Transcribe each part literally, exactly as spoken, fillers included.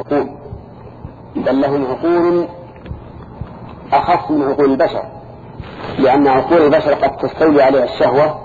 عقول، بل لهم عقول أخص من عقول البشر، لأن عقول البشر قد تستولي عليها الشهوة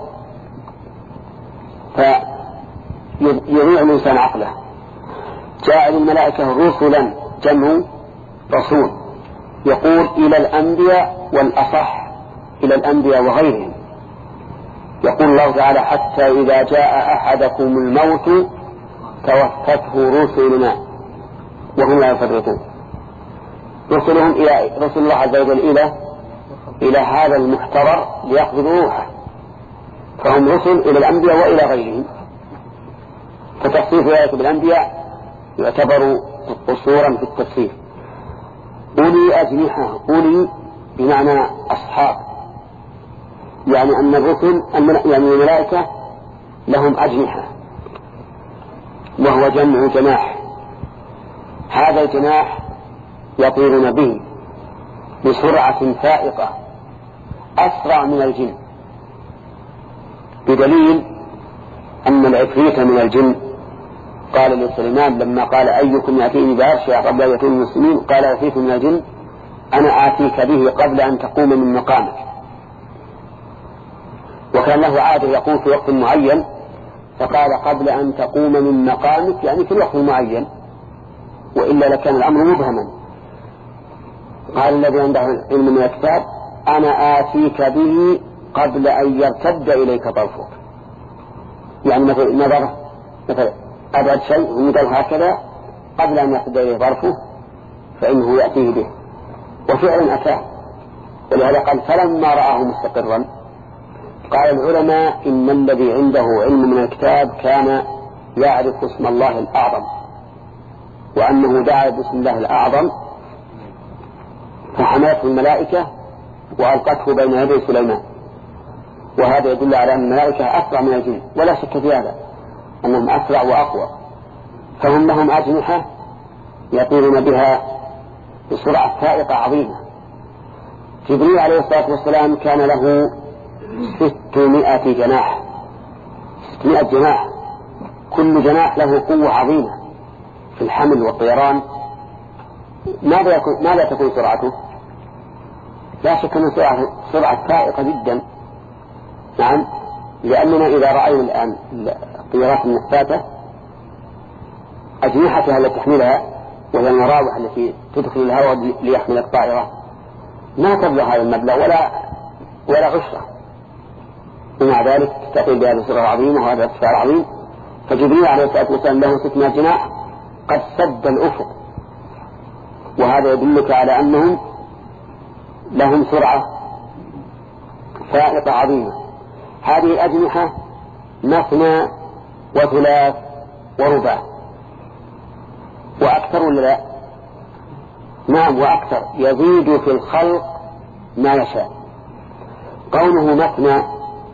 فيضيع الإنسان عقله. جاء للملائكة رسلا جمع رسول، يقول إلى الأنبياء والأصح إلى الأنبياء وغيرهم. يقول الله تعالى حتى إذا جاء أحدكم الموت توفته رسلنا وهم لا يفرطون. رسلهم إلى رسل الله عز وجل إلى إلى هذا المحتضر ليقبضوا روحه، فهم رسل إلى الأنبياء وإلى غيرهم. فتخصيص ذلك بالأنبياء يعتبر قصورا في التفسير. أولي أجنحة، أولي بمعنى أصحاب، يعني أن الرسل يعني الملائكة لهم أجنحة، وهو جمع جناح. هذا الجناح يطيرون به بسرعة فائقة أسرع من الجن، بدليل أن العفريت من الجن قال لسليمان لما قال أيكم يأتيني بعرشها قبل أن يأتوني المسلمين، قال عفريت من الجن أنا آتيك به قبل أن تقوم من مقامك. وكان له عادة يقوم في وقت معين، فقال قبل أن تقوم من مقامك يعني في الوقت المعين، وإلا لكان الأمر مبهما. قال الذي عنده علم من الكتاب أنا آتيك به قبل أن يرتد إليك طرفك، يعني مثل نظر مثل أبعد شيء ومدر هكذا قبل أن يرتد إليه طرفه فإنه يأتيه به، وفعلا أتاه. ولهذا قال فلما رآه مستقرا قال العلماء إن الذي عنده علم من الكتاب كان يعرف اسم الله الأعظم، وأنه دعا باسم الله الأعظم فحملته الملائكة وألقته بين يدي سليمان. وهذا يدل على أن الملائكة أسرع من الجن، ولا شك في هذا أنهم أسرع وأقوى، فهم لهم أجنحة يطيرون بها بسرعة فائقة عظيمة. جبريل عليه الصلاة والسلام كان له ستمائة جناح، ستمائة جناح، كل جناح له قوة عظيمة في الحمل والطيران. ماذا يكون ماذا تكون سرعته؟ لا شك أن سرعة سرعة فائقة جدا. نعم، لأننا إذا رأينا الآن الطيارات النفاثة أجنحتها التي تحملها وهي المراوح التي تدخل الهواء ليحمل الطائرة ما تبلغ هذا المبلغ ولا ولا عشرة، ومع ذلك تستطيع بهذه السرعة العظيمة وهذا الارتفاع العظيم. فجبريل عليه الصلاة والسلام له ستمائة جناح قد سد الأفق، وهذا يدلك على أنهم لهم سرعة فائقة عظيمة. هذه الأجنحة مثنى وثلاث ورباع وأكثر ولا لا؟ نعم وأكثر، يزيد في الخلق ما يشاء. قوله مثنى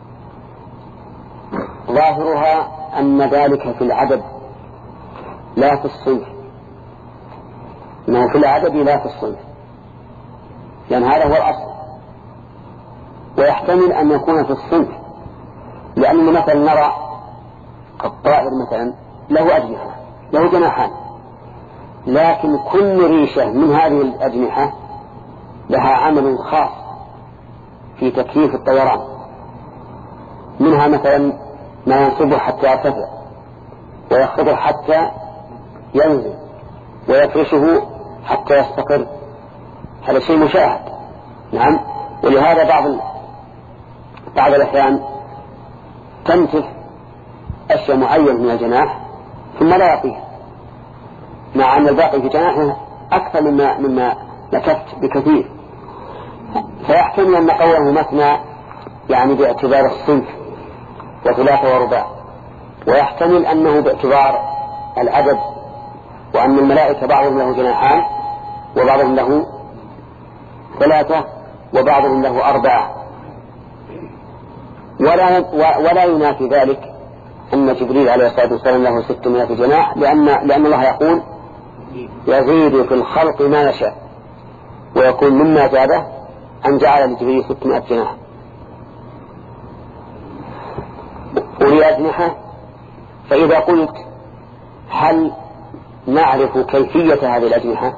ظاهرها أن ذلك في العدد لا في الصنف، إنه في العدد لا في الصنف، لأن هذا هو الأصل. ويحتمل أن يكون في الصنف، لأن مثلا نرى الطائر مثلا له أجنحة له جناحان، لكن كل ريشة من هذه الأجنحة لها عمل خاص في تكييف الطيران. منها مثلا ما ينصبه حتى يرتفع، ويخفضه حتى ينزل، ويفرشه حتى يستقر. هذا شيء مشاهد. نعم، ولهذا بعض بعض الأحيان تنتف أشياء معينة من الجناح ثم لا يطير، مع أن الباقي في جناحه أكثر مما مما نكفت بكثير. فيحتمل أن قوله مثنى يعني باعتبار الصنف وثلاثة ورباع، ويحتمل أنه باعتبار العدد، وأن الملائكة بعضهم له جناحان وبعضهم له ثلاثة وبعضهم له أربعة. ولا, ولا ينافي ذلك أن جبريل عليه الصلاة والسلام له ستمائة جناح، لأن, لأن الله يقول يزيد في الخلق ما يشاء، ويكون مما زاده أن جعل لجبريل ستمائة جناح. أولي أجنحة، فإذا قلت هل نعرف كيفية هذه الأجنحة؟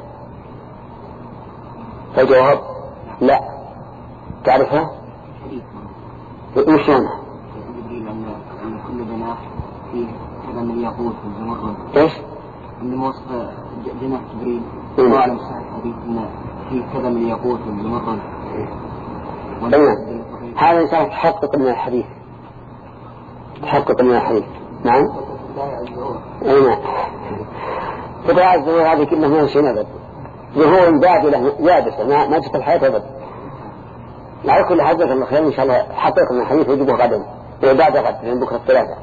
فالجواب لا. تعرفها؟ وشلونها؟ أن كل جناح فيه كذا من الياقوت والزمرد. إيش؟ أن موصف جناح جبريل وعلى صحيح الحديث أن فيه كذا من الياقوت والزمرد. تمام. هذا إنسان تحقق من الحديث، تحقق من الحديث. نعم. أي نعم. فدعاء الظهور هذه كلها ما شيء أبدا، ظهور بادلة يابسة ما ما تدخل الحياة أبدا. على كل حال جزاك الله خير إن شاء الله حقق من الحديث ويجيبه غدا وبعد غد لأن بكرة الثلاثة.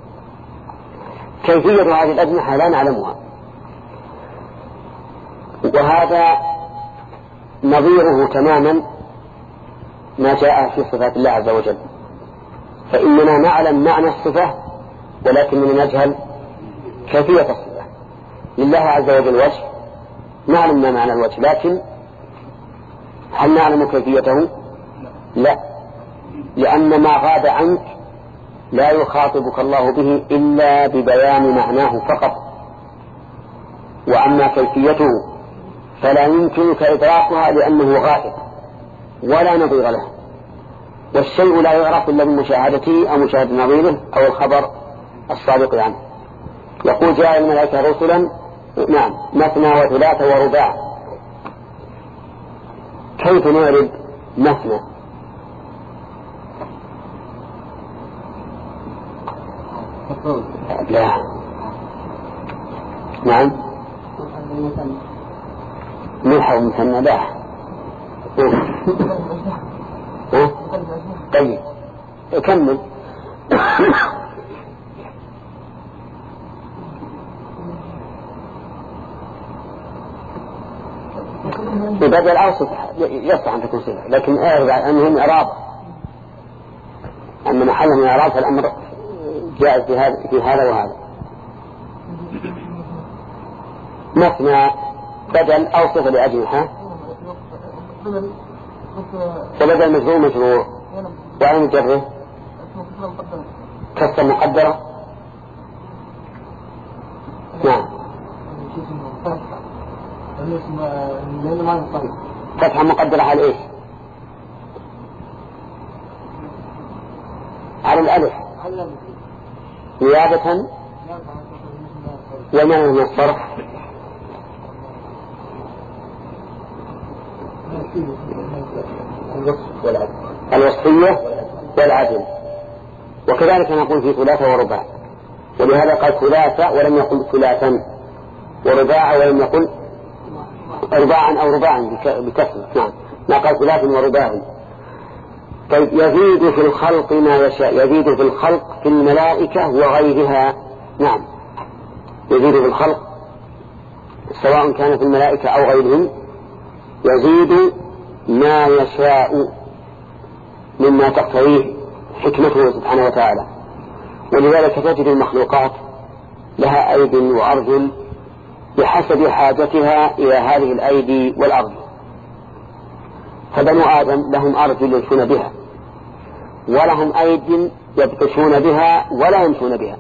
كيفية هذه الأجنحة لا نعلمها، وهذا نظيره تماما ما جاء في صفات الله عز وجل. فإننا نعلم معنى الصفة ولكننا نجهل كيفية الصفة. لله عز وجل وجه، نعلم ما معنى الوجه، لكن هل نعلم كيفيته؟ لا، لأن ما غاب عنك لا يخاطبك الله به إلا ببيان معناه فقط، وأما كيفيته فلا يمكنك إدراكها لأنه غائب ولا نظير له، والشيء لا يعرف إلا بمشاهدته أو مشاهدة نظيره أو الخبر الصادق عنه. يقول جاء الملائكة رسلا نعم مثنى وثلاث ورباع. كيف نعرف مثنى؟ لا. نعم ملحق مثنى لا. طيب كمل. بدل الأوسط يصح أن تكون صفة، لكن أعرض أنهم إعرابة، أما محلهم إعراب فالأمر جائز في هذا في هذا وهذا. مثنى بدل أو صفة لأجنحة، فبدل مجرور مجرور وعلى مجره كسر مقدرة. نعم فتحة مقدرة على ايش؟ على الألف نيابة وما من الصرف الوصفية والعدل. وكذلك نقول في ثلاثة ورباع، ولهذا قال ثلاثة ولم يقل ثلاثا، ورباع ولم يقل رباعا أو رباعا بكسر. نعم ما قال ثلاث ورباع. طيب يزيد في الخلق ما يشاء، يزيد في الخلق في الملائكة وغيرها. نعم يزيد في الخلق سواء كان في الملائكة أو غيرهم، يزيد ما يشاء مما تقتضيه حكمته سبحانه وتعالى. ولذلك تجد المخلوقات لها أيد وأرجل بحسب حاجتها إلى هذه الأيدي والأرجل. فبنو آدم لهم أرجل يمشون بها، ولهم أيد يبطشون بها ولا يمشون بها،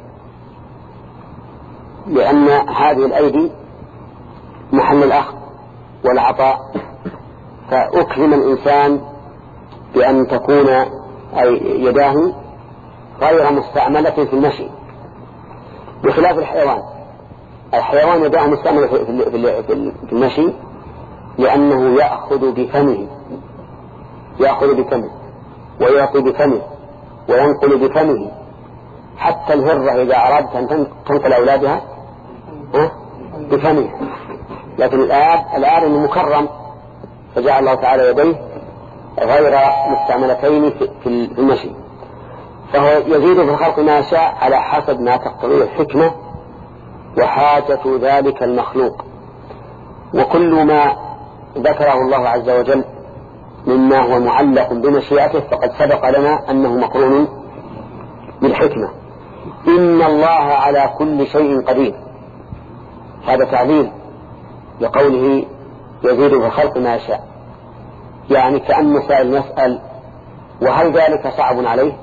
لأن هذه الأيدي محل الأخذ والعطاء. فأكرم الإنسان بأن تكون أي يداه غير مستعملة في المشي، بخلاف الحيوان. الحيوان يداه مستعملة في المشي لأنه يأخذ بفمه، يأخذ بفمه ويعطي بفمه وينقل بفمه. حتى الهرة إذا أرادت أن تنقل أولادها بفمه، لكن الآب الآب مكرم فجعل الله تعالى يديه غير مستعملتين في المشي. فهو يزيد في الخلق ما يشاء على حسب ما تقتضيه الحكمة وحاجة ذلك المخلوق. وكل ما ذكره الله عز وجل مما هو معلق بمشيئته فقد سبق لنا أنه مقرون بالحكمة. إن الله على كل شيء قدير، هذا تعليل لقوله يزيد في الخلق ما يشاء، يعني كأن سائل يسأل وهل ذلك صعب عليه؟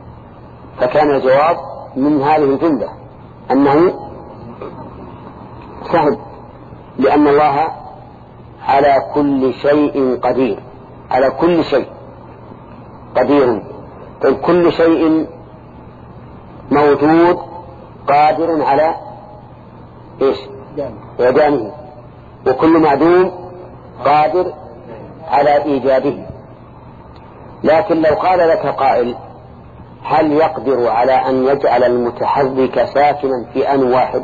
فكان الجواب من هذه الجملة أنه سهل، لأن الله على كل شيء قدير، على كل شيء قدير. طيب كل شيء موجود قادر على إيش؟ إعدامه، وكل معدوم قادر على إيجاده. لكن لو قال لك قائل هل يقدر على أن يجعل المتحرك ساكنا في آن واحد؟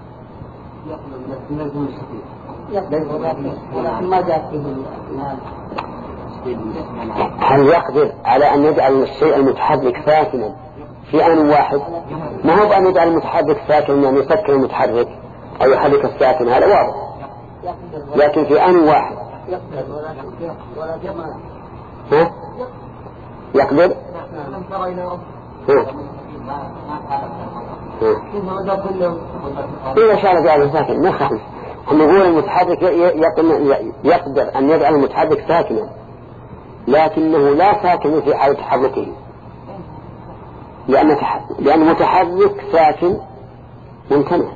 هل يقدر على أن يجعل الشيء المتحرك ساكنا في آن واحد؟ ما هو بأن يجعل المتحرك ساكنا يعني يسكن المتحرك أو يحرك الساكن، هذا واضح، لكن في آن واحد ها؟ يقدر إذا شاء جعله ساكن ما خالف. نقول المتحرك يقدر أن يجعل المتحرك ساكنا، لكنه لا ساكن في حال تحركه، لأن لأن متحرك ساكن ممتنع.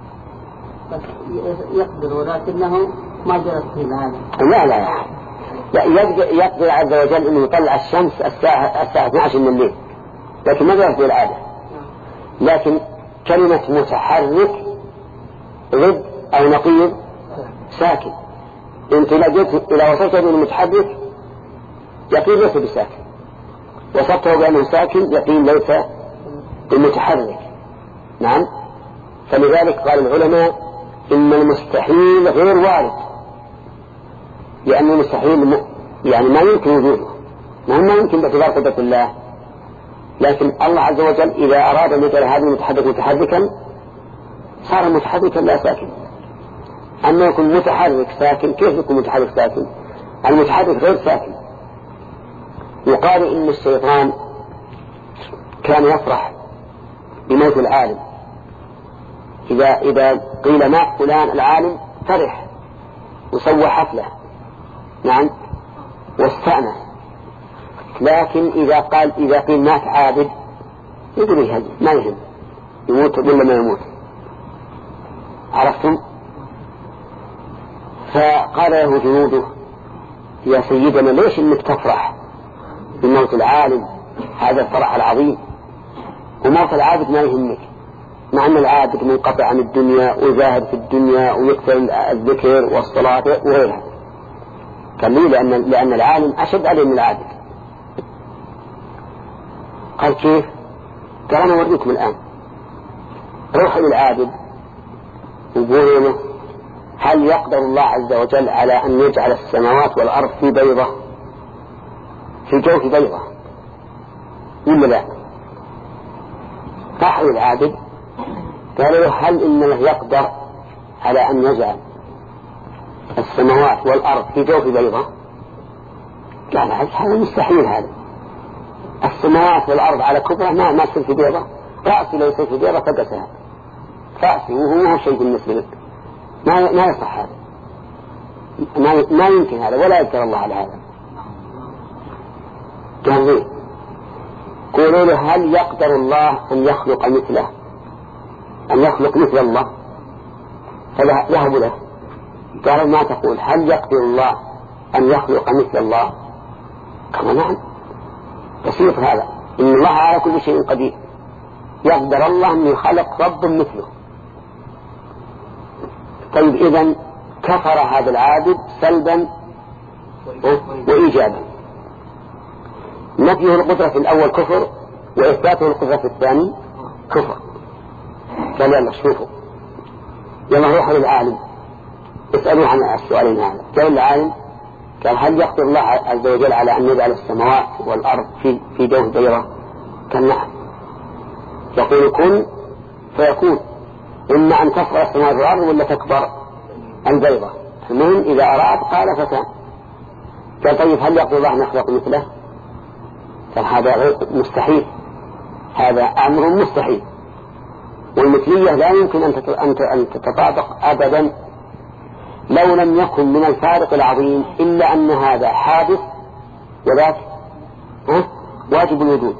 يقدر ولكنه ما جرت في هذا. لا لا لا يقدر عز وجل أنه يطلع الشمس الساعة الساعة اثني عشر من الليل، لكن ما جرت في العادة. لكن كلمة متحرك ضد أو نقيض ساكن. أنت لجيت إلى وصلت بأنه متحرك يقين ليس بساكن، وصلته بأنه ساكن يقين ليس بمتحرك. نعم. فلذلك قال العلماء إن المستحيل غير وارد، لأن المستحيل يعني ما يمكن وجوده، ما يمكن باعتبار قدرة الله. لكن الله عز وجل إذا أراد أن يجعل هذا المتحرك متحركا صار متحركا لا ساكن. أما يكون متحرك ساكن، كيف يكون متحرك ساكن؟ المتحرك غير ساكن. يقال إن الشيطان كان يفرح بموت العالم، إذا إذا قيل مات فلان العالم فرح وسوى حفلة، نعم، واستأنس. لكن إذا قال إذا قيل مات عابد يقول يهدي ما يهم، يموت ولا ما يموت. عرفتم؟ فقال له جنوده يا سيدنا ليش إنك تفرح بموت العالم؟ هذا الفرح العظيم، وموت العابد ما يهمك، مع أن العابد منقطع عن الدنيا وزاهد في الدنيا ويكثر الذكر والصلاة وغيرها. قال لي لأن, لأن العالم أشد عليه من العابد. قال كيف؟ قال أنا أوريكم الآن. روح للعابد وقولوا له هل يقدر الله عز وجل على أن يجعل السماوات والأرض في بيضة، في جوف بيضة، ولا لا؟ راح للعابد قال له هل إنه يقدر على أن يجعل السماوات والأرض في جوف بيضة؟ قال هذا مستحيل، هذا السماوات والأرض على كبرى ما ما تصير في بيضة، رأسي لو يصير في بيضة فقسها رأسي وهو شيء بالنسبة لك، ما ما يصح هذا، ما ما يمكن هذا، ولا يذكر الله على هذا. قال لي قولوا له هل يقدر الله أن يخلق مثله، أن يخلق مثل الله؟ فذهب له قال ما تقول هل يقدر الله أن يخلق مثل الله؟ قال نعم بسيط هذا، إن الله على كل شيء قدير، يقدر الله أن يخلق رب مثله. طيب إذن كفر هذا العابد سلبا وإيجابا، نفيه القدرة في الأول كفر وإثباته القدرة في الثاني كفر. قال يلا شوفوا، يلا روحوا للعالم اسألوا عن السؤالين هذا. قال العالم قال هل يقدر الله عز وجل على أن يجعل السماوات والأرض في في جوف بيضة؟ قال نعم. يقول كن فيكون، إما أن تكبر السماوات والأرض ولا تكبر البيضة، المهم إذا أراد قال فكان. قال طيب هل يقدر الله أن يخلق مثله؟ قال هذا مستحيل، هذا أمر مستحيل، والمثلية لا يمكن أن تتطابق أبدا لو لم يكن من الفارق العظيم إلا أن هذا حادث وذاك واجب الوجود،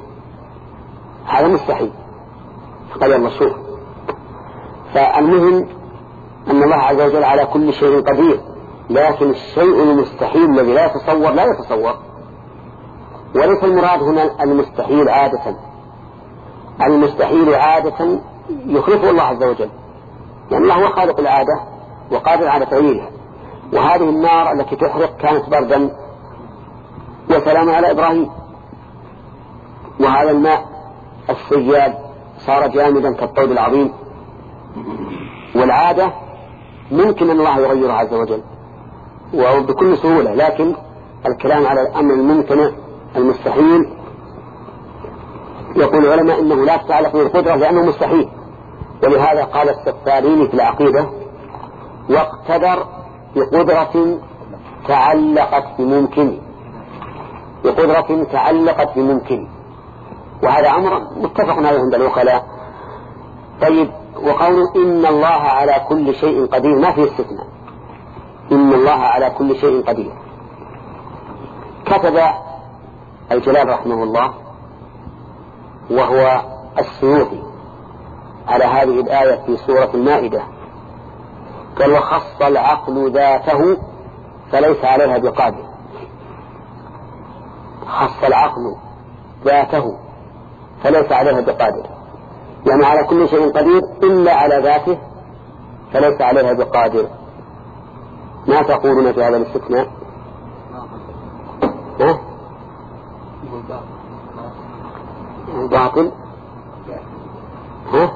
هذا مستحيل. قال يلا شوف. فالمهم أن الله عز وجل على كل شيء قدير، لكن الشيء المستحيل الذي لا يتصور لا يتصور. وليس المراد هنا المستحيل عادة، المستحيل عادة يخلفه الله عز وجل، يعني الله هو خالق العادة وقادر على تغييرها. وهذه النار التي تحرق كانت بردا وسلام على إبراهيم، وهذا الماء السيال صار جامدا كالطود العظيم. والعادة ممكن أن الله يغيرها عز وجل وبكل سهولة، لكن الكلام على الأمر الممتنع المستحيل يقول العلماء إنه لا تتعلق بالقدرة لأنه مستحيل. ولهذا قال السفاريني في العقيدة: واقتدر بقدرة تعلقت بممكن، بقدرة تعلقت بممكن، وهذا أمر متفق عليه عند الوكلاء. طيب، وقوله إن الله على كل شيء قدير ما فيه استثناء، إن الله على كل شيء قدير. كتب الجلال رحمه الله وهو السيوطي على هذه الآية في سورة المائدة، قال: وخص العقل ذاته فليس عليها بقادر. خص العقل ذاته فليس عليها بقادر، يعني على كل شيء قدير إلا على ذاته فليس عليها بقادر. ما تقولون في هذا الاستثناء؟ ها؟ باطل؟ ها؟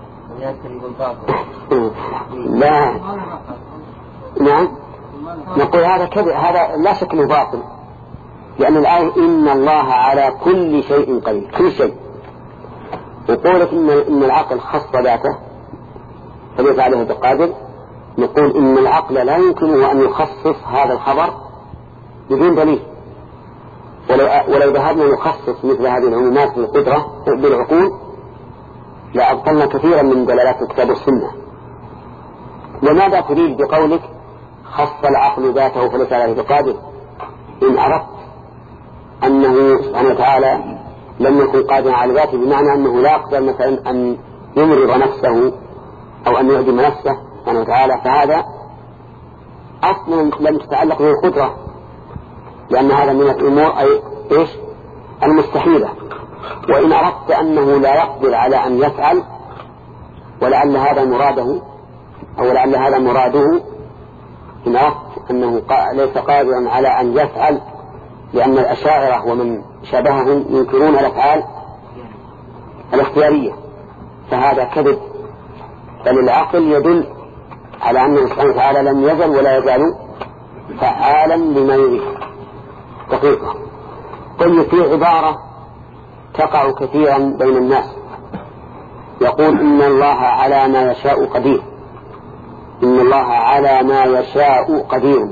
لا، نعم، نقول هذا كذب، هذا لا شك انه باطل، لأن الآية إن الله على كل شيء قدير، كل شيء. وقولك إن إن العقل خص ذاته فليس عليه بقادر، نقول إن العقل لا يمكنه أن يخصص هذا الخبر بدون دليل. ولو ولو ذهبنا نخصص مثل هذه العمومات في القدرة بالعقول لأبطلنا كثيرا من دلالات الكتاب والسنة. وماذا تريد بقولك خص العقل ذاته فليس عليه بقادر؟ إن أردت أنه سبحانه وتعالى لم يكن قادرا على ذاته، بمعنى أنه لا يقدر مثلا أن يمرض نفسه أو أن يعدم نفسه سبحانه وتعالى، فهذا أصلا لم تتعلق به القدرة، لأن هذا من الأمور أي إيش المستحيلة. وإن أردت أنه لا يقدر على أن يفعل، ولعل هذا مراده أو لعل هذا مراده، إن أردت أنه ليس قادرا على أن يفعل، لأن الأشاعرة ومن شابههم ينكرون الأفعال الاختيارية، فهذا كذب. بل العقل يدل على أنه سبحانه وتعالى لم يزل ولا يزال فعالا لما يريد. دقيقة. قل في عبارة تقع كثيرا بين الناس، يقول إن الله على ما يشاء قدير، إن الله على ما يشاء قدير.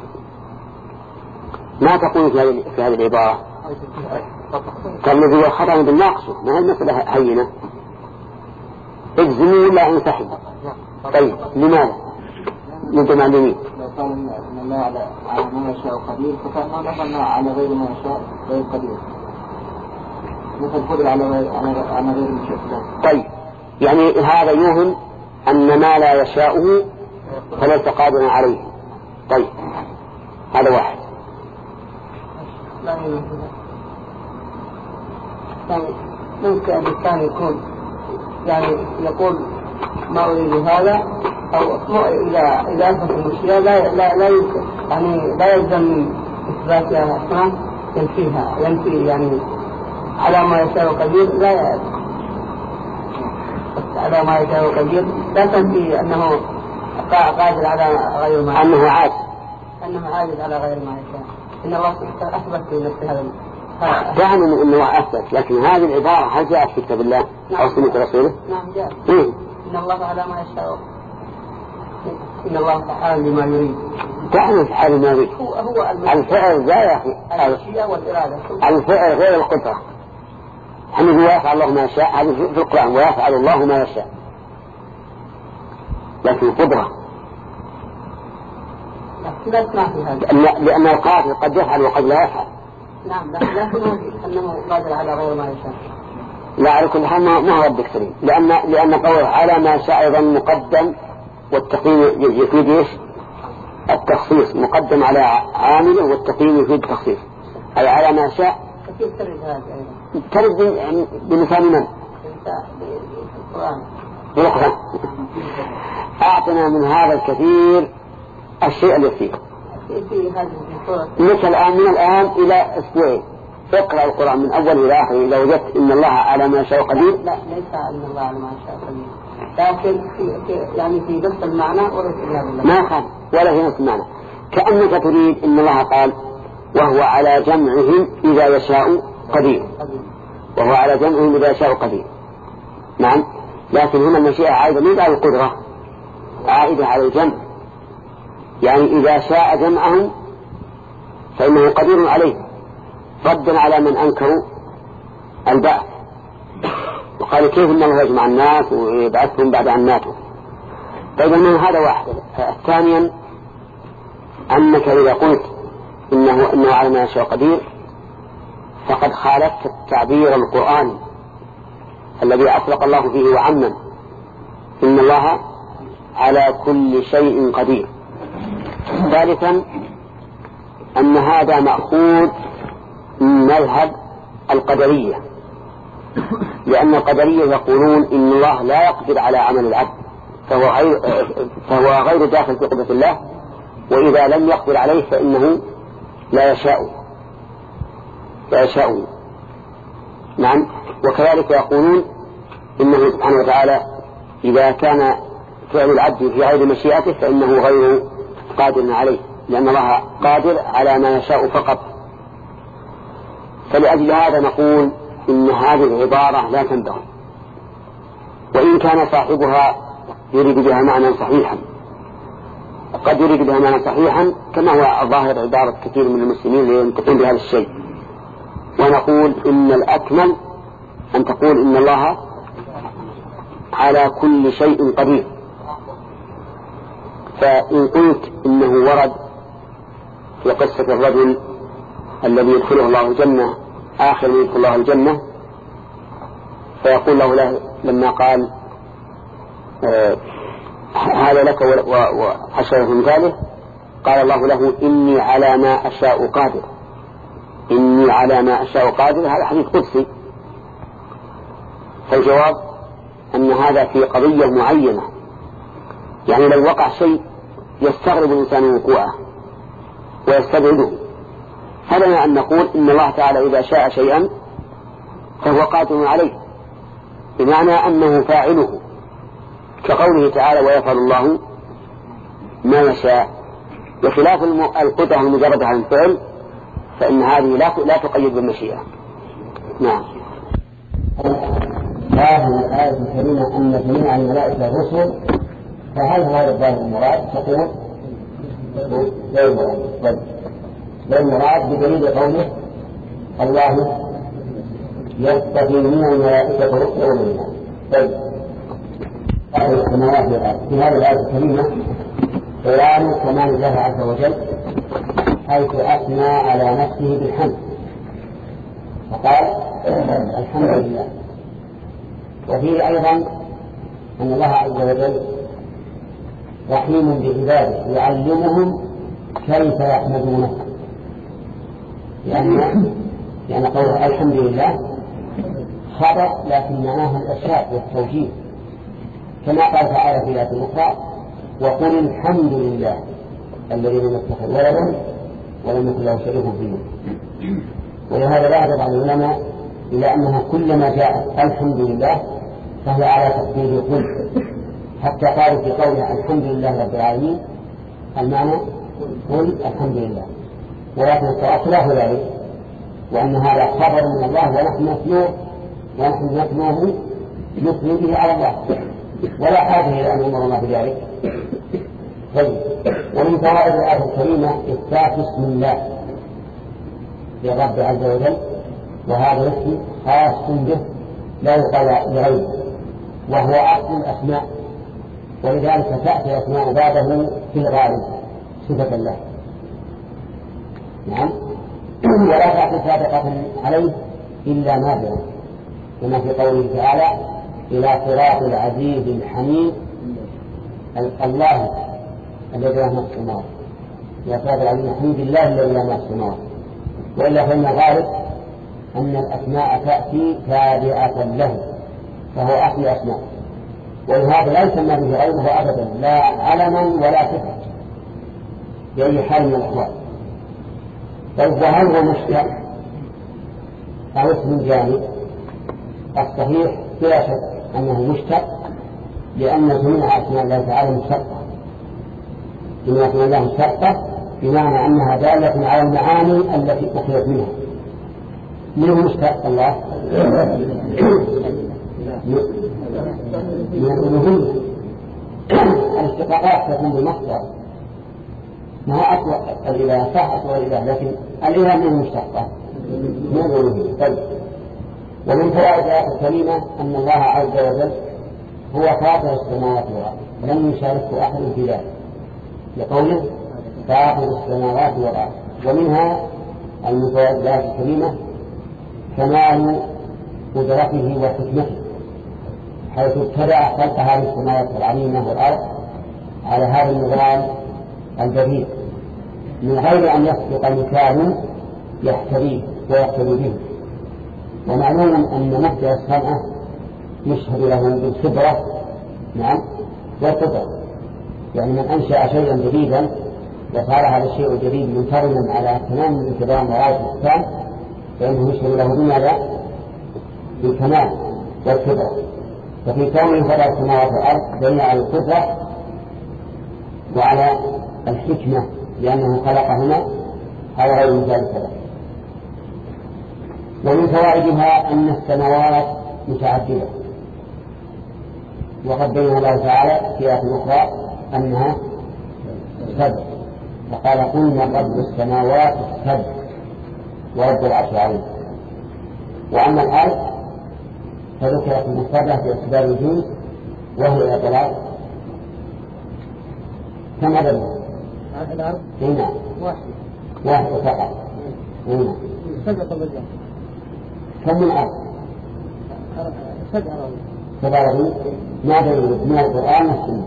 ما تقول في هذه العبارة؟ كالذي يخطأ بالناقصه، ما هي المسألة هينة، اجزموا ولا انسحب. طيب لماذا؟ انتم معلومين. لو قال ان الله على ما يشاء قدير فكان ما دخلنا على غير ما يشاء غير قدير، مثل قدر على غير على غير ما يشاء. طيب يعني هذا يوهم ان ما لا يشاءه فليس قادرا عليه. طيب هذا واحد. ممكن الإنسان يكون يعني يقول ما أريد هذا، أو إذا إذا أثبت المشكلة لا لا لا يمكن يعني لا يلزم من إثباتها أصلا ينفيها، ينفي يعني على ما يشاء قدير، لا على ما يشاء قدير لا تنفي أنه قادر على غير ما أنه عاجز أنه عاجز على غير ما يشاء. إن الله أثبت في نفسه هذا. دعني من أنه أثبت، لكن هذه العبارة هل جاءت في كتاب الله أو سنة رسوله؟ نعم جاءت. إيه؟ إن الله على ما يشاء، إن الله فعال لما يريد. دعني فعال ما يريد. هو هو الفعل ذا يا أخي، المشيئة والإرادة. الفعل غير القدرة. حمد ويفعل الله ما يشاء، هذا في القرآن، ويفعل الله ما يشاء، لكن القدرة لأن القادر قد يفعل وقد لا يفعل. نعم لكن أنه قادر على غير ما يشاء. لا على كل حال ما هو ردك سليم، لأن لأن قوله على ما شاء أيضا مقدم والتقييم يفيد إيش؟ التخصيص مقدم على عامله، والتقييم يفيد التخصيص أي على ما شاء. ترد بلسان من؟ بالقرآن. أعطنا من هذا الكثير الشيء اليسير. لك الآن من الآن إلى أسبوعين اقرأ القرآن من أول إلى آخر إذا وجدت إن الله على ما يشاء قدير. لا ليس إن الله على ما يشاء قدير، لكن في, في يعني في نفس المعنى وليس في هذا المعنى. ما خالف ولا في نفس المعنى، كأنك تريد إن الله قال وهو على جمعهم إذا يشاء قدير، وهو على جمعهم إذا يشاء قدير. نعم، لكن هنا المشيئة عائدة من على القدرة، عائدة على الجمع، يعني إذا شاء جمعهم فإنه قدير عليه، ردا على من أنكروا البعث وقالوا كيف إن الله يجمع الناس ويبعثهم بعد أن ماتوا. طيب من هذا واحد. ثانيا أنك إذا قلت إنه, إنه على ما يشاء قدير فقد خالفت التعبير القرآني الذي أطلق الله فيه وعمم إن الله على كل شيء قدير. ثالثا أن هذا مأخوذ من مذهب القدرية، لأن القدرية يقولون إن الله لا يقدر على عمل العبد فهو غير, فهو غير داخل في قدرة الله، وإذا لم يقدر عليه فإنه لا يشاء لا يشاء نعم. وكذلك يقولون إنه سبحانه وتعالى إذا كان فعل العبد في غير مشيئته فإنه غير قادر عليه، لأن الله قادر على ما يشاء فقط. فلأجل هذا نقول إن هذه العبارة لا تنبغي، وإن كان صاحبها يريد بها معنى صحيحا، قد يريد بها معنى صحيحا كما هو ظاهر عبارة كثير من المسلمين لينتقون بهذا الشيء. ونقول إن الأكمل أن تقول إن الله على كل شيء قدير. فإن قلت إنه ورد في قصة الرجل الذي يدخله الله الجنة آخر من يدخل الله الجنة، فيقول له, له لما قال آه هذا لك وعشرة من ذلك، قال الله له إني على ما أشاء قادر، إني على ما أشاء قادر. هذا حديث قدسي. فالجواب أن هذا في قضية معينة، يعني لو وقع شيء يستغرب الإنسان وقوعه ويستبعده، فلنا أن نقول إن الله تعالى إذا شاء شيئا فهو قادر عليه، بمعنى أنه فاعله، كقوله تعالى ويفعل الله ما يشاء. بخلاف القدرة المجردة عن الفعل فإن هذه لا لا تقيد بالمشيئة. نعم. هذه الآية الكريمة أن جميع الملائكة الرسل، فهل هذا الظاهر المراد؟ تقول لا المراد لا المراد بدليل قوله الله يصطفي من الملائكة رسلا ومن الناس. طيب السماوات والأرض في هذه الآية الكريمة بيان كمال الله عز وجل، حيث أثنى على نفسه بالحمد فقال الحمد لله. وفيه أيضا أن الله عز وجل رحيم بعباده يعلمهم كيف يحمدونه، لأن يعني قوله الحمد لله خبر لكن معناه الإرشاد والتوجيه، كما قال تعالى في آية أخرى وقل الحمد لله الذي لم يتخذ ولدا ولم يكن له شريك فيه. ولهذا ذهب بعض العلماء إلى أنها كلما جاءت الحمد لله فهي على تقدير قل، حتى قالوا في قولها الحمد لله رب العالمين المعنى قل الحمد لله، ولكن الصواب خلاف ذلك، وأن هذا خبر من الله ونحن نتلوه ونحن نتلوه نثني به على الله، ولا حاجة إلى أن يأمرنا بذلك. طيب، ومن فوائد الآية الكريمة إثبات اسم الله للرب عز وجل، وهذا الاسم خاص به لا يقال لغيره، وهو أصل الأسماء، ولذلك تأتي أسماء بعده في الغالب صفة الله. نعم. ولا تأتي سابقة عليه إلا نادرا، كما في قوله تعالى إلى صراط العزيز الحميد الله الذي له ما في السماوات يقول علينا الحمد لله الذي له ما في السماوات. وإلا فإن الغالب أن الأسماء تأتي تابعة له فهو أصل أسماء، ولهذا لا يسمى به غيره أبدا لا علما ولا صفة بأي حال من الأحوال. طيب وهل هو مشتق أو اسم جامد؟ الصحيح بلا شك أنه مشتق، لأن جميع أسماء الله تعالى مشتقة، جميع أسماء الله مشتقة بمعنى أنها دالة على المعاني التي أخذت منها. من هو مشتق الله؟ من الألوهية. الاشتقاقات تكون بمصدر ما هو أطلق الإله صح أطلق الإله، لكن الإله من مشتقة من الألوهية. طيب ومن فوائد الآية الكريمة أن الله عز وجل هو فاطر السماوات والأرض لم يشاركه أحد في ذلك، لقوله فاطر السماوات والأرض. ومنها من فوائد الآية الكريمة كمال قدرته وحكمته، حيث ابتدع خلق هذه السماوات العظيمة والأرض على هذا النظام البديع من غير أن يسبق مكان يحتويه ويقتدي به. ومعلوم أن مبدأ الصنعة يشهد له بالخبرة نعم والقدرة، يعني من أنشأ شيئا جديدا وصار هذا الشيء الجديد منتظما على تمام الانتظام وغاية الإحسان فإنه يشهد له بماذا؟ بالكمال والخبرة. ففي كونه فضل السماوات والأرض دليل على القدرة وعلى الحكمة لأنه خلقهما على غير مثال ثلاث. ومن فوائدها أن السماوات متعددة، وقد بين الله تعالى في آية أخرى أنها سبع، فقال قلنا رب السماوات السبع ورب العرش العظيم. وأما الأرض فذكرت المفردة بأسباب الجنس وهي إطلاق كم عددها؟ الأرض هنا واحد واحد فقط. هنا سبع طبقات. كم من أرض؟ سبع أراضي. سبع أراضي. ما دليل من القرآن والسنة؟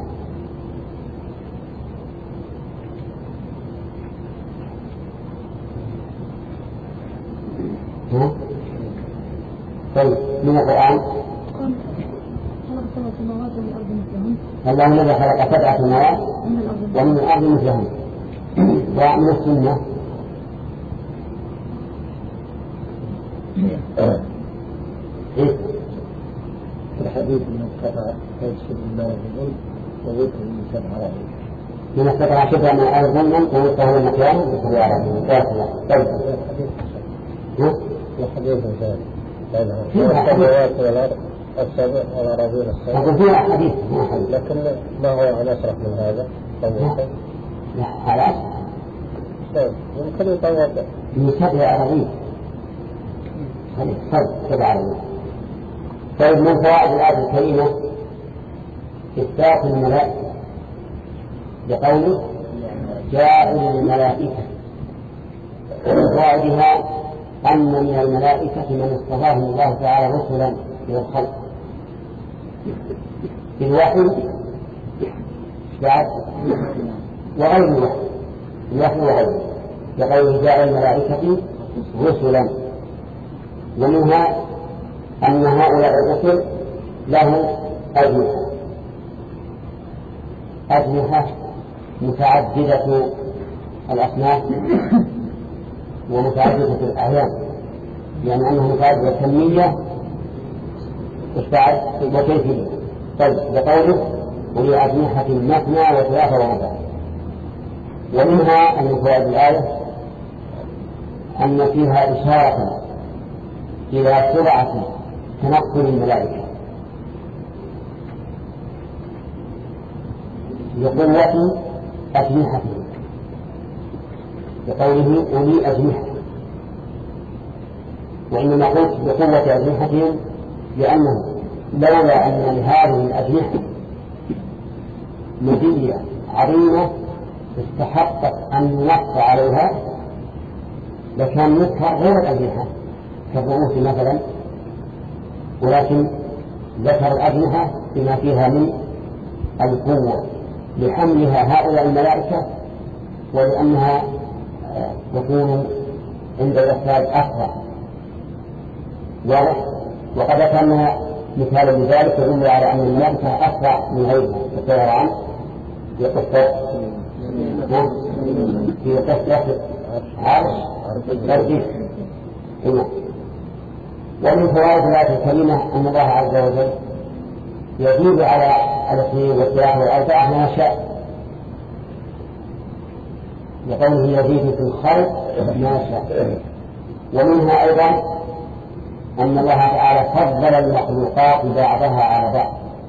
ها؟ طيب من القرآن الله الذي خلق سبع سماوات ومن الأرض مثلهم. ومن السنة إيه؟ الحديث من السبع يشهد الله بالظلم وذكر من سبع أراضي. من السبع شبه من الأرض ظلما ووقته المكان بسبع أراضي. طيب الحديث ثاني السماوات والأرض السبع والأراضين السبع. أقول فيها حديث لكن ما هو عن أسرح من هذا؟ لا خلاص يمكن يطور من سبع أراضين. سبع سبع أراضين. طيب من فوائد الآية الكريمة إثبات الملائكة بقوله جاء الملائكة. من فوائدها أن من الملائكة من اصطفاهم الله تعالى رسلا من الخلق بالوحي بعد وغير الوحي الوحي وغيره بقوله جاء الملائكة رسلا. ومنها أن هؤلاء الرسل لهم أجنحة أجنحة متعددة الأصناف ومتعددة الأعيان، يعني أنه متعددة كمية وكيفية. طيب بقوله ولي أجنحة مثنى وثلاثة ورباع. ومنها أن فوائد الآية أن فيها إشارة إلى سرعة تنقل الملائكة لقوة أجنحتهم بقوله أولي أجنحة. وإنما قلت بقوة أجنحتهم لأنه لولا أن لهذه الأجنحة مزية عظيمة استحقت أن ينص عليها لكان نصها غير الأجنحة كالرؤوس مثلا، ولكن ذكر الأجنحة بما فيها من القوة لحملها هؤلاء الملائكة ولأنها تكون عند الأفراد أسرع. وقد ذكرنا مثالا لذلك يدل على أن الملائكة أسرع من غيرها الطيران في قصة في قصة عرش الجسم. ومن فوائد الآية الكريمة أن الله عز وجل يزيد على الاثنين والثلاثة والأربعة ما يشاء، لقوله يزيد في الخلق ما يشاء. ومنها أيضا أن الله تعالى فضل المخلوقات بعضها على بعض،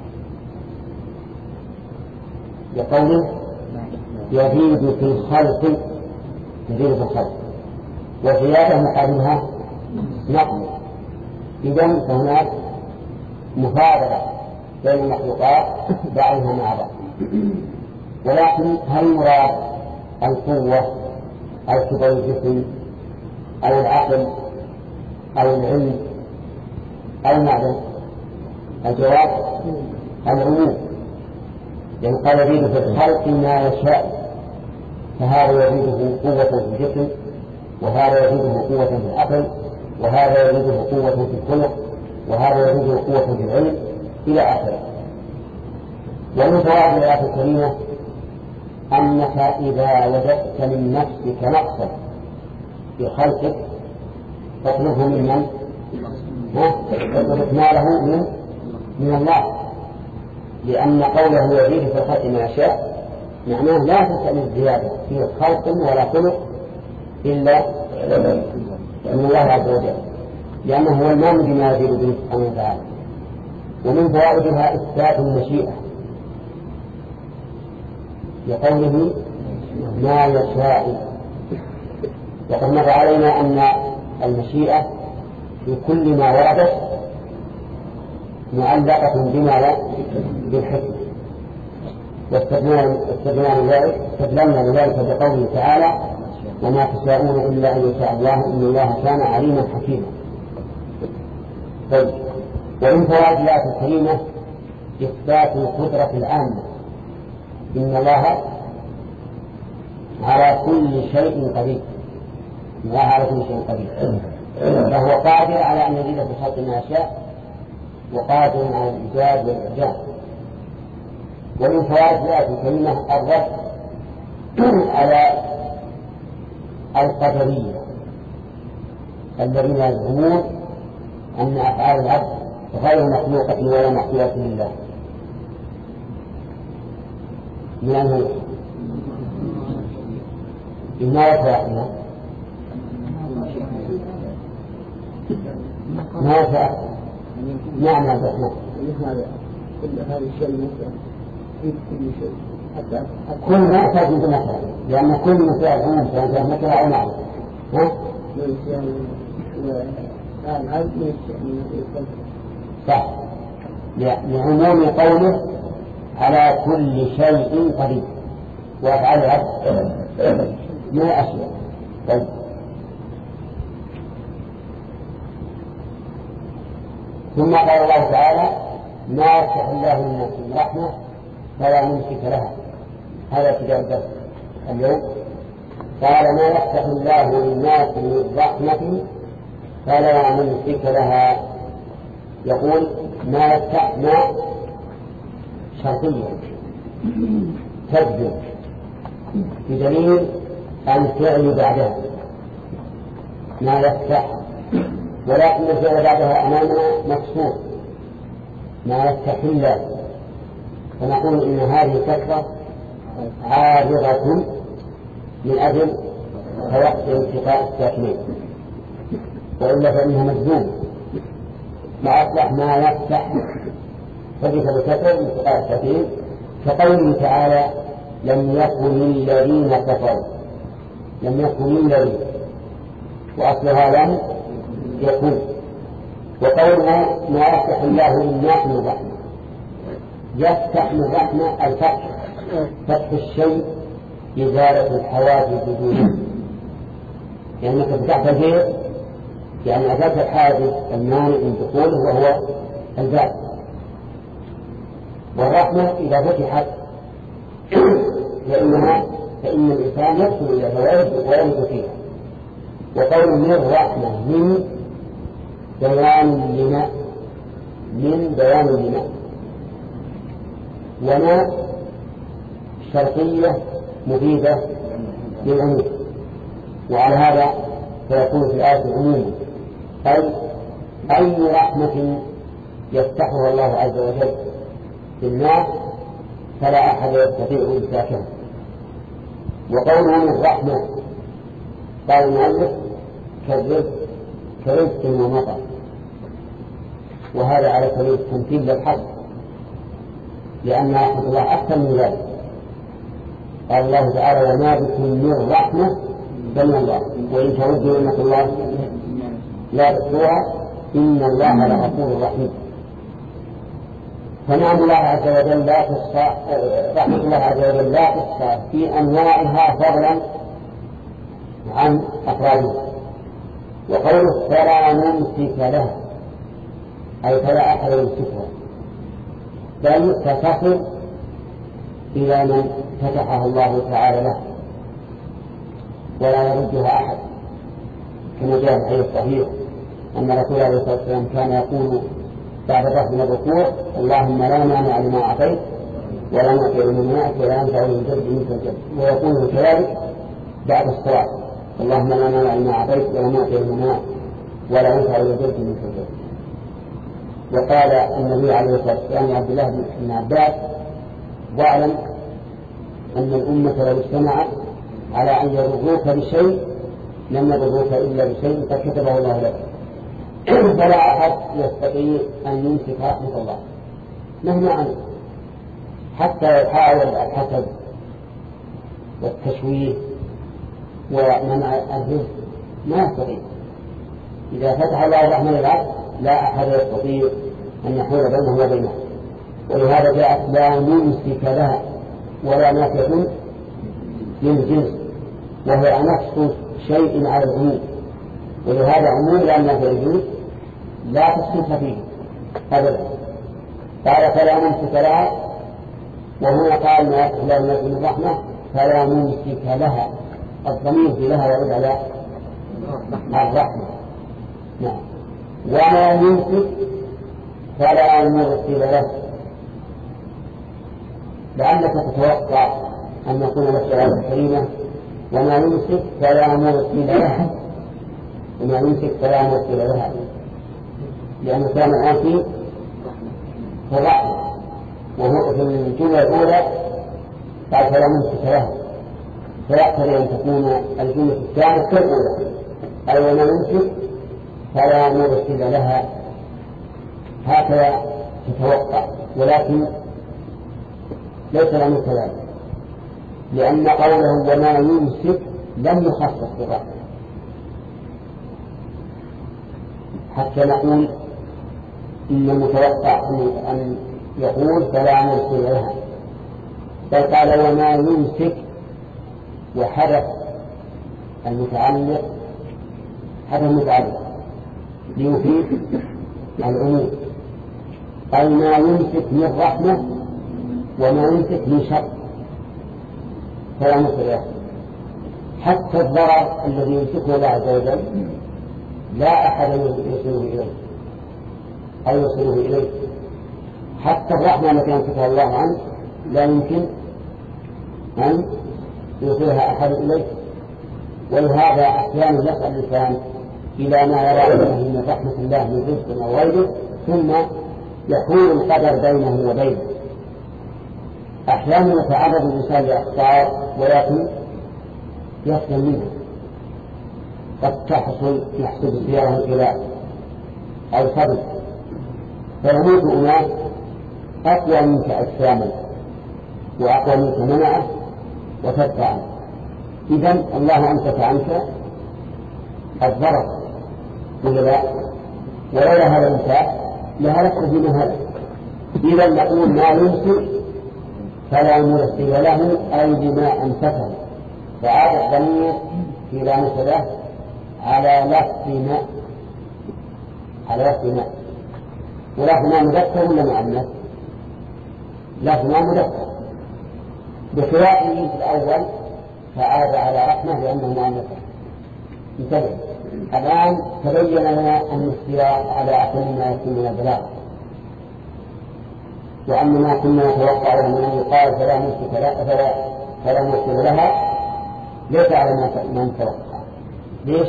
لقوله يزيد في الخلق يزيد في الخلق، وزيادة مقابلها نقص. إذن فهناك مفاضلة بين المخلوقات بعضها مع بعض. ولكن هل مراد القوة أو كبر الجسم أو العقل أو العلم أو المعدن؟ الجواب العموم، لأن قال يزيد في الخلق ما يشاء، فهذا يزيده قوة في الجسم، وهذا يزيده قوة في العقل، وهذا يزيده قوة في الخلق، وهذا يزيده قوة في العلم إلى آخره. ومن فوائد الآية الكريمة أنك إذا وجدت من نفسك نقصا في خلقك تطلبه من من؟ تطلب إكماله من من الله، لأن قوله يزيد في الخلق ما يشاء معناه لا تسأل الزيادة في خلق ولا خلق إلا من الله عز وجل، لأنه هو المام بما يزيد به سبحانه وتعالى. ومن فوائدها إثبات المشيئة لقوله ما يشاء. وقد مر علينا أن المشيئة في كل ما وردت معلقة بما لا بالحكمة، واستدلنا لذلك استدلنا لذلك بقوله تعالى وما تشاءون إلا أن يشاء الله إن الله كان عليما حكيما. طيب، ومن فوائد الآية الكريمة إثبات القدرة العامة، إن الله على كل شيء قدير، الله على كل شيء قدير، فهو قادر على أن يزيد في خلق ما يشاء، وقادر على الإيجاد والإعجاز. ومن فوائد الآية الكريمة الرد على القدرية الذين يزعمون أن أفعال العبد غير مخلوقة ولا محصورة لله. من أنه ما يفعلنا ما يفعل نعم هذا كل هذا الشيء مثلا في كل شيء حتى كل ما يحتاج من مثلا، لأن كل مثال عموم سواء مثلا أو معه ها صح، لعموم قوله على كل شيء قدير، وأفعال العبد ما أشياء. طيب، ثم قال الله تعالى ما يفتح الله للناس من رحمة فلا ممسك لها. هذا كتاب الدرس اليوم. قال ما يفتح الله للناس من رحمة فلا ممسك لها. يقول ما يفتح ما شرطية تبدو بدليل الفعل بعدها ما يفتح، ولكن الفعل بعدها أمامنا مكسور ما يفتح الله، فنقول إن هذه كسرة عارضة من أجل توقع انتقاء الساكنين، وإلا فإنها مجزوم ما أصلح ما يفتح فجد بكسر انتقاء الساكنين، كقوله تعالى لم يكن الذين كفروا، لم يكن الذين، وأصلها لم يكون. وقولنا ما يفتح الله للناس من رحمة، يفتح من رحمة الفتح، فتح الشيء إزالة الحواجز بدونه، لأنك يعني فتحت البيت يعني أزالت الحاجز المانع من دخوله وهو الباب. والرحمة إذا فتحت فإنها فإن الإنسان يدخل إلى فوائد ويرد فيها. وقول من رحمة من بيان لنا من بيان لنا وما شرطية مفيدة للعموم، وعلى هذا فيكون في الآية عموما، أي أي رحمة يفتحها الله عز وجل للناس فلا أحد يستطيع إمساكها. وقوله من رحمة قال المؤلف كالرزق كرزق ومطر، وهذا على سبيل التمثيل للحق، لأن رحمة الله أكثر من ذلك. قال الله تعالى وما بكم من رحمة فمن الله وإن تعدوا نعمة الله لا تحصوها إن الله لغفور رحيم. فنعم الله عز وجل لا تحصى، رحمة الله عز وجل لا تحصى في أنواعها فضلا عن أفرادها. وقوله فلا ممسك لها أي فلا أحد يمسكها، بل تتصل إلى من فتحه الله تعالى له ولا يردها أحد، كما جاء في الحديث الصحيح أن رسول الله صلى الله عليه وسلم كان يقول بعد الرفع من الركوع اللهم لا مانع لما أعطيت ولا معطي لما منعت ولا ينفع للجد منك الجد، ويقول كذلك بعد الصلاة اللهم لا مانع لما أعطيت ولا معطي لما منعت ولا ينفع للجد منك الجد. وقال النبي عليه الصلاة والسلام لعبد الله بن عباس واعلم أن الأمة لو اجتمعت على أن يضروك بشيء لم يضروك إلا بشيء قد كتبه الله لك، فلا أحد يستطيع أن يمسك رحمة الله مهما عنه، حتى يحاول الحسد والتشويه ومنع الرزق ما يستطيع. إذا فتح الله رحمة للعبد لا أحد يستطيع أن يحول بينه وبينه. ولهذا جاءت لا ممسك لها ولا نافع للجنس، وهو نفس شيء على العموم، ولهذا عموم لأن نافع الجنس لا تصنف فيه أبدا. قال فلا ممسك لها، وهنا قال ما يفتح الله الناس من الرحمة فلا ممسك لها، الضمير في لها يعود على الرحمة. نعم. وما يمسك فلا مرسل له، لعلك تتوقع أن يكون لك الآية الكريمة وما يمسك فلا مرسل لها، وما يمسك فلا مرسل لها، لأن كان آتي في الرحمة، وهو في الجملة الأولى قال فلا ممسك لها، فيقتضي أن تكون الجملة الثانية كالأولى أي وما يمسك فلا مرسل لها، هكذا تتوقع، ولكن ليس لنا كذلك، لأن قوله وما يمسك لم يخصص بالرحمة حتى نقول إن المتوقع أن يقول فلا مرسل لها، بل قال وما يمسك، وحدث المتعلق حدث متعلق ليفيد العموم، قال ما يمسك من رحمة وما يمسك من شر فلا مرسل له. حتى الضرر الذي يمسكه الله عز وجل لا أحد يصله إليه أو يصله إليه، حتى الرحمة التي يمسكها الله عنه لا يمكن أن يصلها أحد إليه. ولهذا أحيانا يسأل الإنسان إلى ما يرى أنه من رحمة الله من رزق أو غيره ثم يحول القدر بينه وبينه. أحيانا يتعرض الإنسان لأخطار ولكن يسلم منها، قد تحصل يحصل فيها الخلاف أو صبر، فيموت أناس أقوى منك أجساما وأقوى منك منعه وتدفع عنه. إذن الله أمسك عنك الضرر ولا لا؟ ولولا هذا الإنسان لهلكت بما هلك. إذا نقول ما يمسك فلا مرسل له أي بما أمسكه، فعاد الضمير في لا مسألة على لفظ ما على لفظ ما ولفظ ما مذكر ولا مؤنث؟ لفظ ما مذكر بخلافه في الأول فعاد على رحمة لأنه مؤنثا. انتبه، الآن تبين لنا أن السياق على أقل ما يكون من البلاغ، وأن ما كنا نتوقع من أن يقال فلا مسك فلا فلا مسك لها ليس على ما نتوقع. ليش؟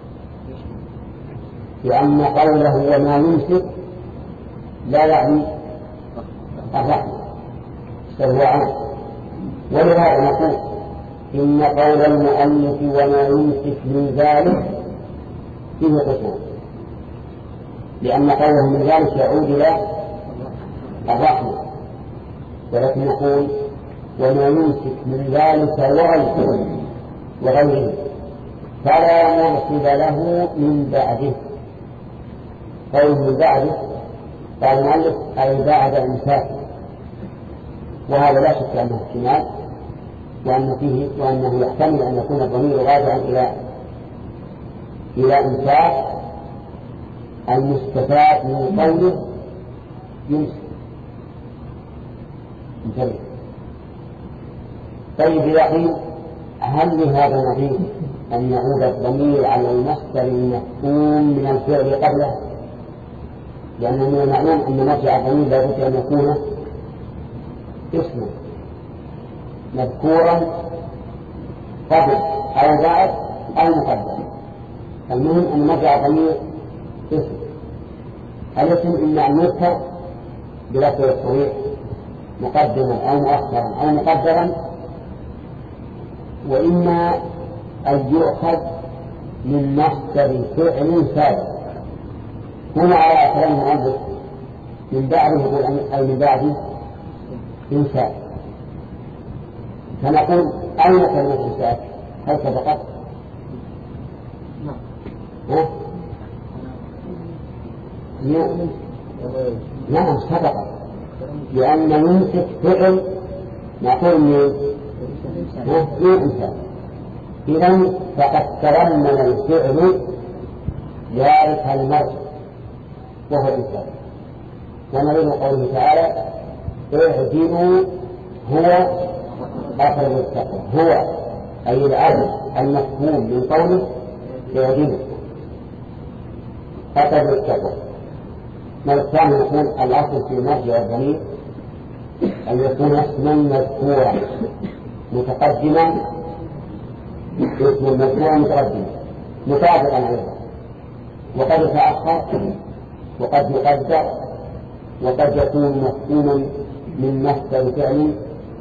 لأن قوله وما يمسك لا يعني الرحمة فهو عام. ولهذا نقول إن قول المؤلف وما يمسك من ذلك فيه قسم، لأن قوله من ذلك يعود إلى الرحمة، ولكن نقول وما يمسك من ذلك وغيره وغيره فلا مرسل له من بعده. قول من بعده قال المؤلف أي بعد إمساكه، وهذا لا شك أنه احتمال، وأن فيه وأنه يحتمل أن يكون الضمير راجعا إلى إلى إمساك المستفاد من قوله يمسك. انتبه. طيب إذا قيل هل لهذا نظير أن يعود الضمير على المصدر المفهوم من الفعل قبله؟ لأنه من المعلوم أن مرجع الضمير لا بد أن يكون اسما مذكورا قبل أو بعد أو مقدم. المهم أن مرجع الضمير اسم. الاسم إما أن يذكر بلفظ الصريح مقدما أو مؤخرا أو مقدرا، وإما أن يؤخذ من مصدر فعل سابق. هنا على كلام المؤلف من بعده يقول أي من بعده إمساك، فنقول أين كلمة إمساك؟ هل سبقت؟ ها؟ نعم سبقت، لأن يمسك فعل نقول من إمساك. إذن فقد تضمن الفعل ذلك المرجع وهو الإنسان. ونريد قوله تعالى اعدلوا هو أقرب للتقوى. هو أي العدل المفهوم من قوله اعدلوا أقرب للتقوى. والثاني نقول الأصل في مرجع الضمير أن يكون اسما مذكورا متقدما، اسما مذكورا متقدما متابعا عليه، وقد يتأخر وقد يقدر وقد يكون مفهوما من مصدر فعل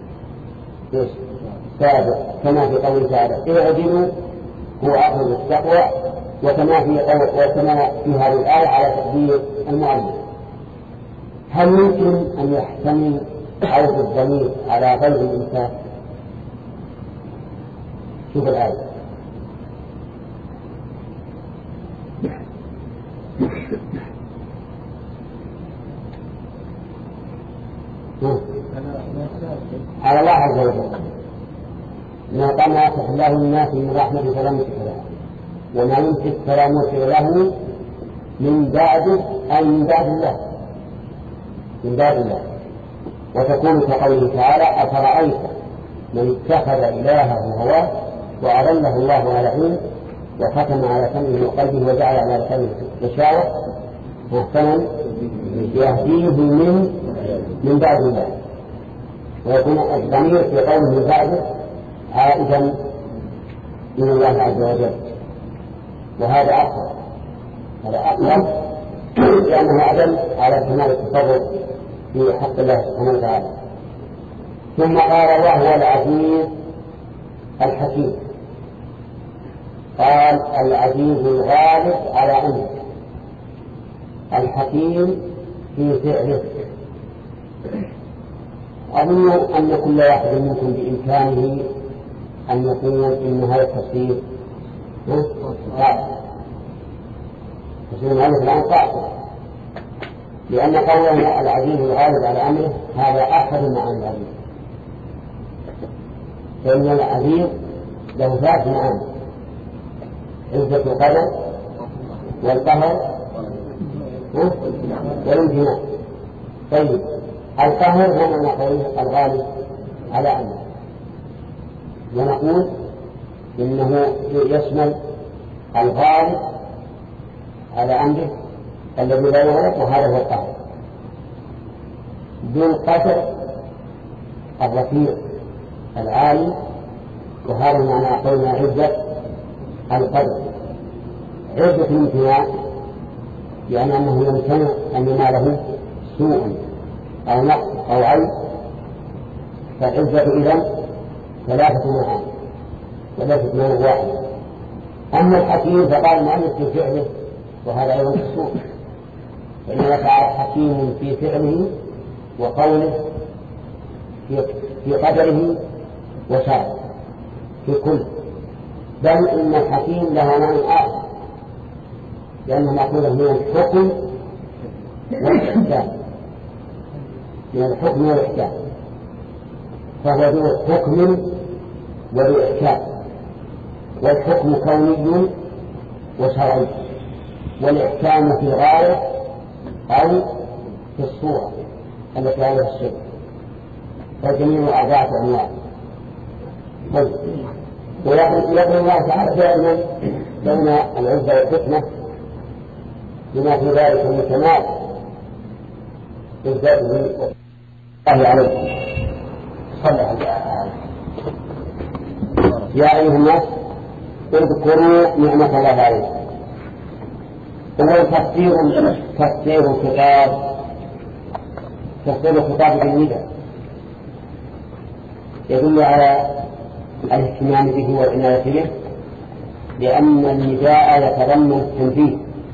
سابق، كما في قوله تعالى اعدلوا هو أقرب للتقوى، وكما في وكما في هذه الآية على تقدير المؤلف. هل يمكن أن يحتمل عوض الضمير على غير الإنسان؟ شوف الآية على الله عز وجل ما قال ما يفتح الله للناس من رحمة فلا ممسك له وما يمسك فلا مرسل له من بعده أي من بعد الله من بعد الله. وتكون كقوله تعالى أفرأيت من اتخذ إلهه هواه وأضله الله على علم وختم على سمعه وقلبه وجعل على لسانه غشاوة محسنا يهديه من من بعد الله. ويكون الضمير في قوله من بعده عائدا من الله عز وجل، وهذا أقرب هذا أقرب لأنه أعلم على كمال التصرف في حق الله سبحانه وتعالى. ثم قال وهو العزيز الحكيم. قال العزيز الغالب على أمره، الحكيم في فعله. أظن أن كل واحد منكم بإمكانه أن يقول إن هذا التفسير قاطع. تفسير المؤلف الآن قاطع، لأن قوله العزيز الغالب على أمره هذا أحد معاني العزيز، فإن العزيز له ثلاث معاني: عزة القدر والقهر والامتناع. طيب القهر هو من قوله الغالب على أمره، ونقول إنه يشمل الغالب على أمره الذي لا يغلق، وهذا هو القهر. ذو القدر الرفيع العالي، وهذا معنى قولنا عزة القدر. عزة الامتناع يعني أنه يمتنع أن يناله سوء أو نقص أو عيب، فالعزة إذن ثلاثة معاني وليست معنى واحد. أما الحكيم فقال المؤلف في فعله، وهذا أيضا السوء، فإنما تعالى حكيم في فعله وقوله في قدره وشرعه في كل، بل إن الحكيم له معنى آخر، لأنه مأخوذ من الحكم والإحكام، من الحكم والإحكام، فهو ذو حكم وذو إحكام، والحكم كوني وشرعي، والإحكام في غاية أو في الصورة التي عليها الشيء، فالجميع أربعة أنواع. ويقول الله تعالى دائما بين العزة والحكمة بما في ذلك من كمال إثباته الله عليكم. صلى عليه يا أيها الناس اذكروا نعمة الله عليكم. هو تفسير تفسير الخطاب تفسير الخطاب بالنداء يدل على الاهتمام به والعناية به، لأن النداء يتضمن التنبيه.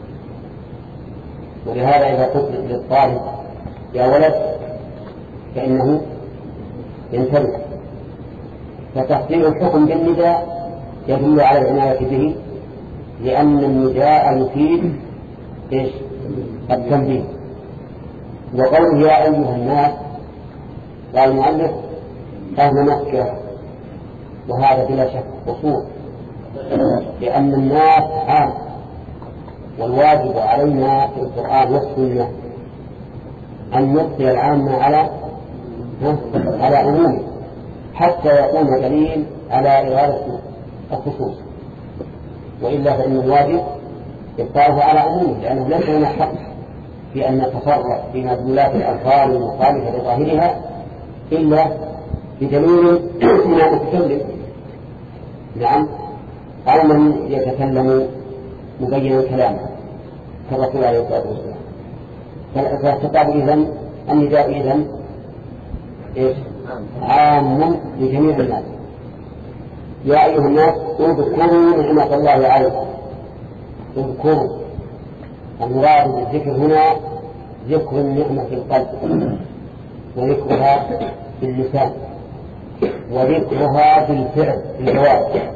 ولهذا إذا قلت للطالب يا ولد فإنه ينتبه. فتفسير الحكم بالنداء يدل على العناية به، لأن النداء يفيد إيش؟ التنبيه. وقوله يا أيها الناس قال المؤلف أهل مكة، وهذا بلا شك أصول، لأن الناس عام، والواجب علينا في القرآن والسنة أن نبقي العام على على عمومه حتى يكون دليل على إرادة الخصوص، وإلا فإن الواجب يبقاه على عمومه، لأنه ليس لنا حق في أن نتصرف في مدلولات الألفاظ المخالفة لظاهرها إلا بدليل من المتكلم، نعم، أو من يتكلم مبينا كلامه كالرسول عليه الصلاة والسلام. فالخطاب إذن النداء إذن إيش؟ عام لجميع الناس. يا أيها الناس اذكروا نعمة الله عليكم. اذكروا، المراد بالذكر هنا ذكر النعمة في القلب، وذكرها في اللسان، وذكرها في الفعل في الجوارح.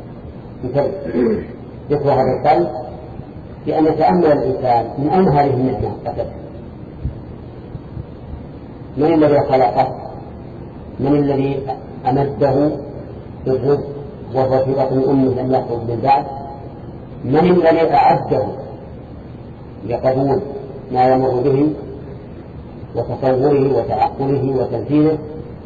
ذكرها في القلب لأن يتأمل الإنسان من أين هذه النعمة أتت، من الذي خلقه، من الذي أمده بالرزق وهو في بطن أمه لم يخرج من بعد، من الذي أعده لقبول ما يمر به وتصوره وتعقله وتنفيذه.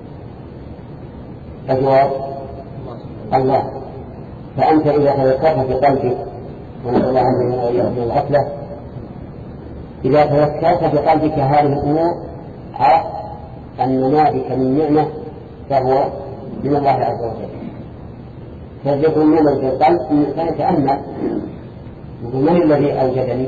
الجواب الله. فأنت إذا تذكرت في قلبك، ونسأل الله عنه وإياكم من الغفلة، إذا تذكرت في قلبك هذه الأمور عرفت أن ما بك من نعمة فهو من الله عز وجل. فالذكر النعمة في القلب إن الإنسان يتأمل يقول من الذي أوجدني؟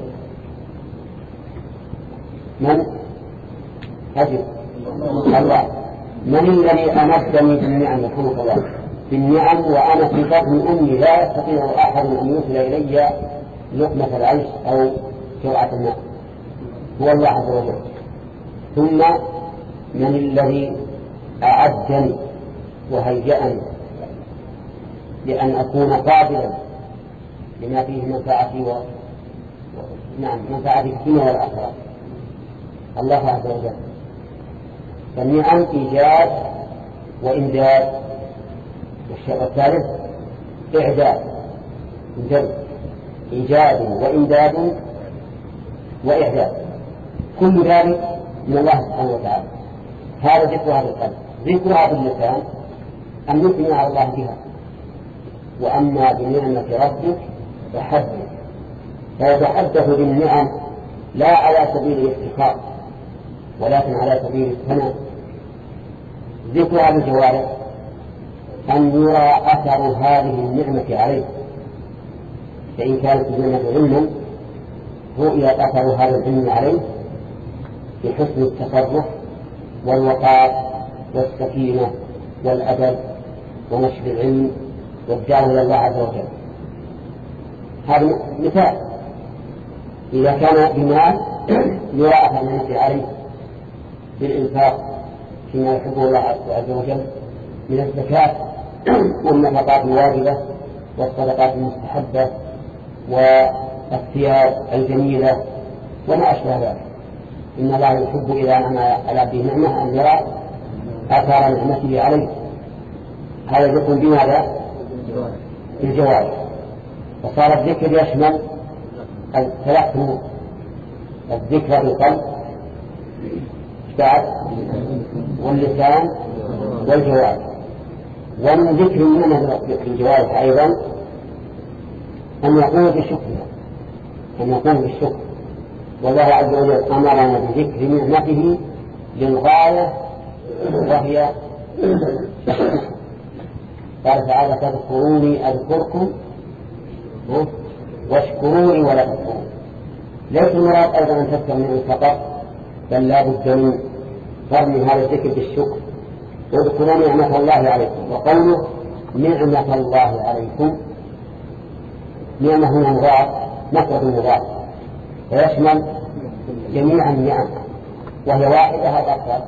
من؟ أجل الله. من الذي أمدني بالنعم؟ يحمد الله بالنعم وأنا في بطن أمي لا يستطيع أحد أن يوصل إلي لقمة العيش أو جرعة الماء، هو الله عز وجل. ثم من الذي أعدني وهيأني لأن أكون قابلا لما فيه منفعتي و... نعم منفعتي في الدنيا والآخرة، الله عز وجل. فالنعم إيجاد وإمداد، والشيء الثالث إعداد، إيجاد وإمداد وإعداد، كل ذلك من الله سبحانه وتعالى. هذا ذكرها بالقلب. ذكرها باللسان أن يثني على الله بها، وأما بنعمة ربك فحدث. فيتحدث بالنعم لا على سبيل الافتخار ولكن على سبيل الثناء. ذكرها بالجوارح أن يرى أثر هذه النعمة عليه، فإن كانت النعمة علما رؤية أثر هذا العلم عليه بحسن التصرف والوقار والسكينة والأدب ونشر العلم والدعوة إلى الله عز وجل. هذا مثال. إذا كان بمال يرى أثر النعمة عليه بالإنفاق فيما يحبه الله عز وجل من الزكاة والنفقات الواجبة والصدقات المستحبة والثياب الجميلة وما أشبه ذلك. إن الله يحب إذا أنعم على به نعمة أن يرى آثار نعمته عليه. هذا يكون بماذا؟ بالجوارح. فصار الذكر يشمل ثلاث أمور: الذكر بالقلب واللسان والجوارح. ومن ذكر النعمة بالجوارح أيضا أن يقوم بالشكر أن يقوم بالشكر والله عز وجل أمرنا بذكر نعمته للغاية وهي قال تعالى: تذكروني أذكركم واشكروني ولا تذكرون. ليس المراد أيضا أن تذكر منه فقط، بل لا بد من قرن هذا الذكر بالشكر. واذكروا نعمة الله عليكم. وقوله نعمة الله عليكم، نعمة هنا مضاف مفرد مضاف ويشمل جميع النعم وهي واحدة أو أكثر.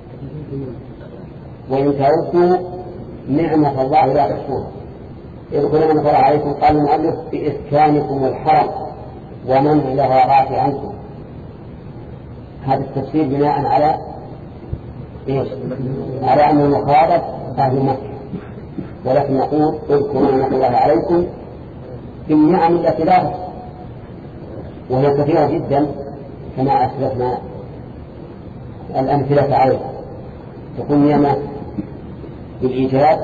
وإن تعدوا نعمة الله لا تحصوها. اذكروا نعمة الله عليكم قال المؤلف بإسكانكم الحرم ومنع الغارات عنكم. هذا التفسير بناء على إيش؟ على أن المخاطب أهل مكة، ولكن نقول اذكروا نعمة الله عليكم بالنعم التي لا تحصى وهي كثيرة جدا كما أسلفنا الأمثلة عليها. تكون نعمة بالإيجاب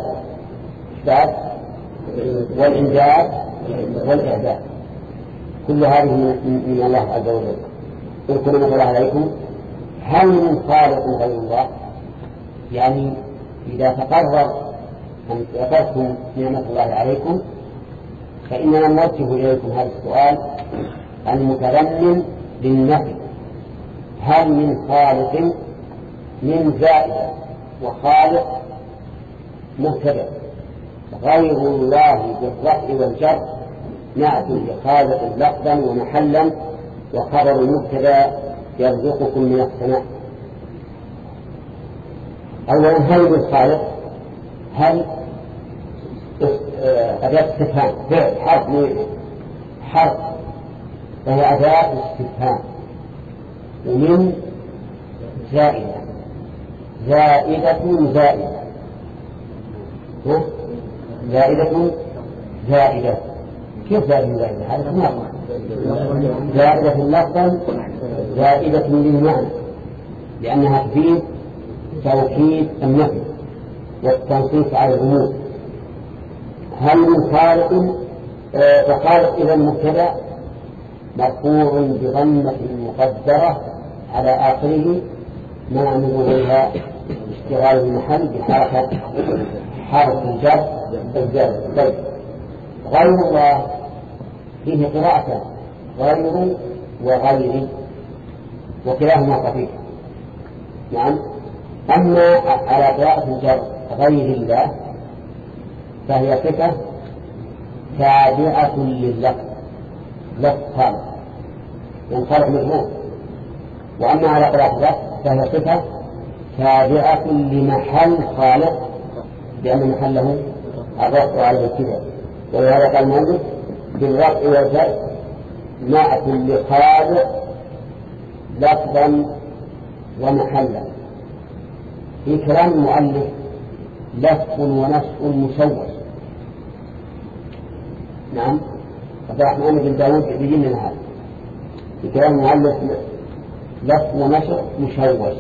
والإنجاب والإعداد، كل هذه من الله عز وجل. اذكروا نعمة الله عليكم. هل من خالق غير الله؟ يعني إذا تقرر أن ذكرتم نعمة الله عليكم فإننا نوجه إليكم هذا السؤال المتضمن للنفي: هل من خالق؟ من زائدة وخالق مبتدأ، غير الله بالرفع والجر نعت لخالق لفظا ومحلا، وخبر المبتدأ يرزقكم من السماء. أولا هل بالخالق؟ هل أداة استفهام فعل حرف حرف فهي أداة استفهام. ومن زائدة زائدة زائدة زائدة زائدة كيف زائدة زائدة؟ هذا ناقص. زائدة لفظا زائدة للمعنى لأنها تفيد توكيد النفي والتنصيص على العموم. هل من خالق؟ وخالق إذا المبتدأ مرفوع بضمة مقدرة على آخره منع من ظهورها اشتغال المحل بحركة حرف الجر الجر. طيب غير الله فيه قراءة غير وغير وكلاهما صحيح. نعم. أما على قراءة الجر غير الله فهي صفة تابعة لللفظ، لفظ خالق ينخلق مجموع. وأما على قراءة اللفظ فهي صفة تابعة لمحل خالق لأن محله الرفع على الابتداء. ولهذا قال المؤلف بالرفع والجر نعت لخالق لفظا ومحلا. في كلام المؤلف لف ونسق مشوش. نعم. عبد الرحمن بن داود يبين لنا هذا. في كلام المؤلف لف ونسق مشوش.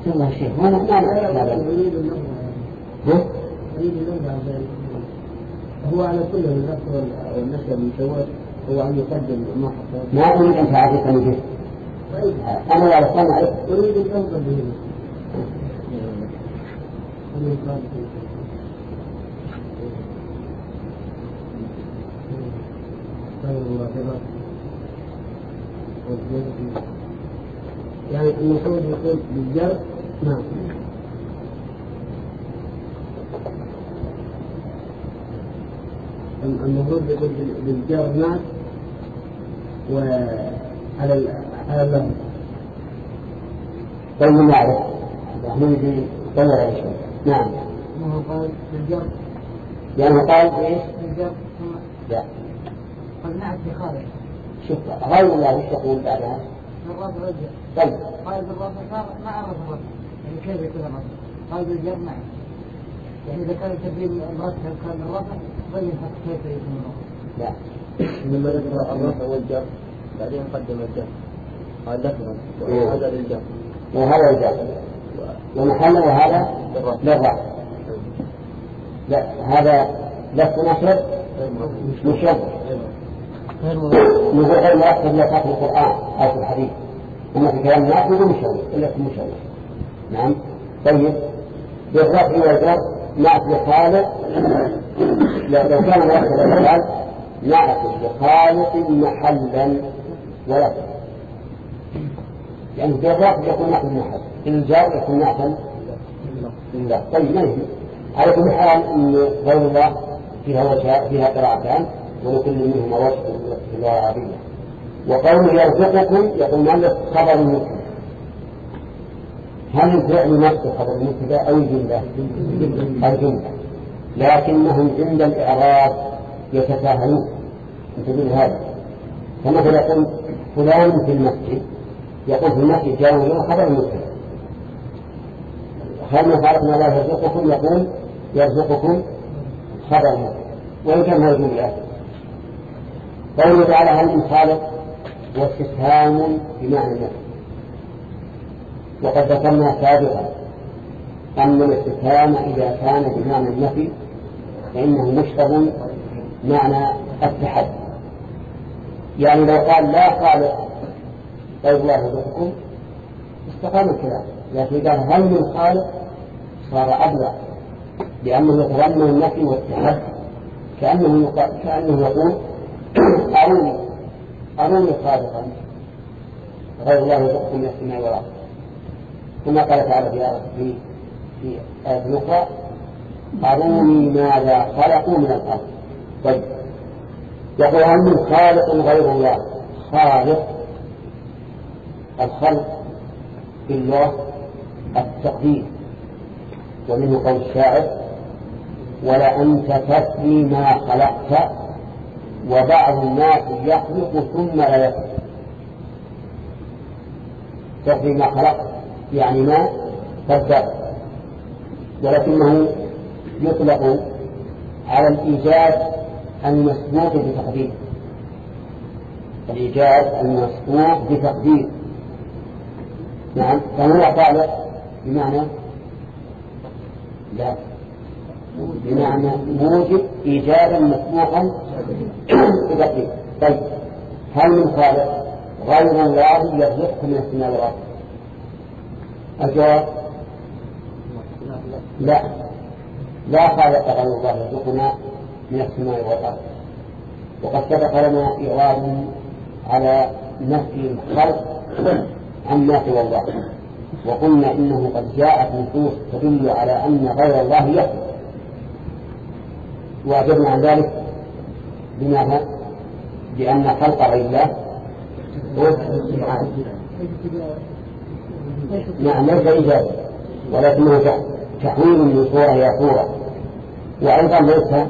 الله الشيخ ما ما هو على كل النصر والنشر من شوال هو أن يقدم ما حصل. ما أريد أن تعرف أن يجب أنا لا أصنع أريد أن أفضل به يعني المفروض يقول بالجر. نعم. المفروض يقول بالجر نعم وعلى على اللفظ. طيب نعرف نحن نجي طلع إيش. نعم. ما هو قال بالجر. يعني قال إيش؟ بالجر. لا. قد نعت في خالد. شوف غير الله وش يقول بعدها؟ الرب رجع. طيب. قال بالرب صار ما عرف الرب. يعني كيف يكون الرب؟ قال بالجر نعم. يعني إذا كان تبين الرفع كان الرفع بين كيف يكون الرفع. لا. لما ذكر الرفع والجر بعدين قدم الجر. قال لفظا وهذا للجر. وهذا الجر. ومحله وهذا للرفع. لا هذا لفظ نشر مشبه. من غير ما يحصل لا في القرآن أو في الحديث. أما في كلام الناس يقول مشبه إلا في مشبه. نعم. طيب. بالرفع والجر نعت لخالق. لو كان يحصل الفعل نعت لخالق محلا ولا يعني بالرفع يكون نعت المحل. الجر يكون نعتا لله. طيب ما يهم. على كل حال إن غير الله فيها وجه فيها قراءتان ولكل منهما وجه في اللغة العربية. وقوله يرزقكم يقول مؤلف خبر المبتدأ. هل الفعل نفسه خبر المبتدأ أو الجملة؟ الجملة. لكنهم عند الإعراب يتساهلون. انتبهوا هذا. فمثلا يقول فلان في المسجد يقول في المسجد جاءوا خبر المبتدأ. هل نفعلنا الله يرزقكم يقول يرزقكم خبر المبتدأ وإن كان هذا الجملة. قوله تعالى هل من خالق واستفهام بمعنى النفي. وقد ذكرنا سابقا أن الاستفهام إذا كان بمعنى النفي فإنه مشتغل معنى التحدي. يعني لو قال لا خالق طيب الله يرزقكم استقام الكلام. لكن قال هل من خالق صار أبلغ لأنه يتضمن النفي والتحدي كأنه كأنه يقول أروني أروني خالقا غير الله يرزقكم من السماء والأرض. ثم قال تعالى في في آية أخرى أروني ماذا خلقوا من الأرض. طيب يقول هل من خالق غير الله. خالق الخلق في اللغة التقدير. ومنه قول الشاعر ولأنت تثني ما خلقت وبعض الناس يخلق ثم لا يخلق. تثني ما خلقت يعني ما تبدأ. ولكنه يطلق على الإيجاد المسبوق بتقدير. الإيجاد المسبوق بتقدير. نعم. فهو خالق بمعنى لا بمعنى موجب إيجادا مسبوقا بتقدير. طيب هل من خالق غير الله يرزقكم من السماء والأرض؟ الجواب لا لا خالق غير الله يرزقنا من السماء والأرض. وقد سبق لنا إيراد على نفي الخلق عن ما سوى الله وقلنا إنه قد جاءت نصوص تدل على أن غير الله يخلق وأجبنا عن ذلك بماذا؟ بأن خلق غير الله نعم ليس إيجابا ولكنه تحويل من صورة إلى صورة. وأيضا ليس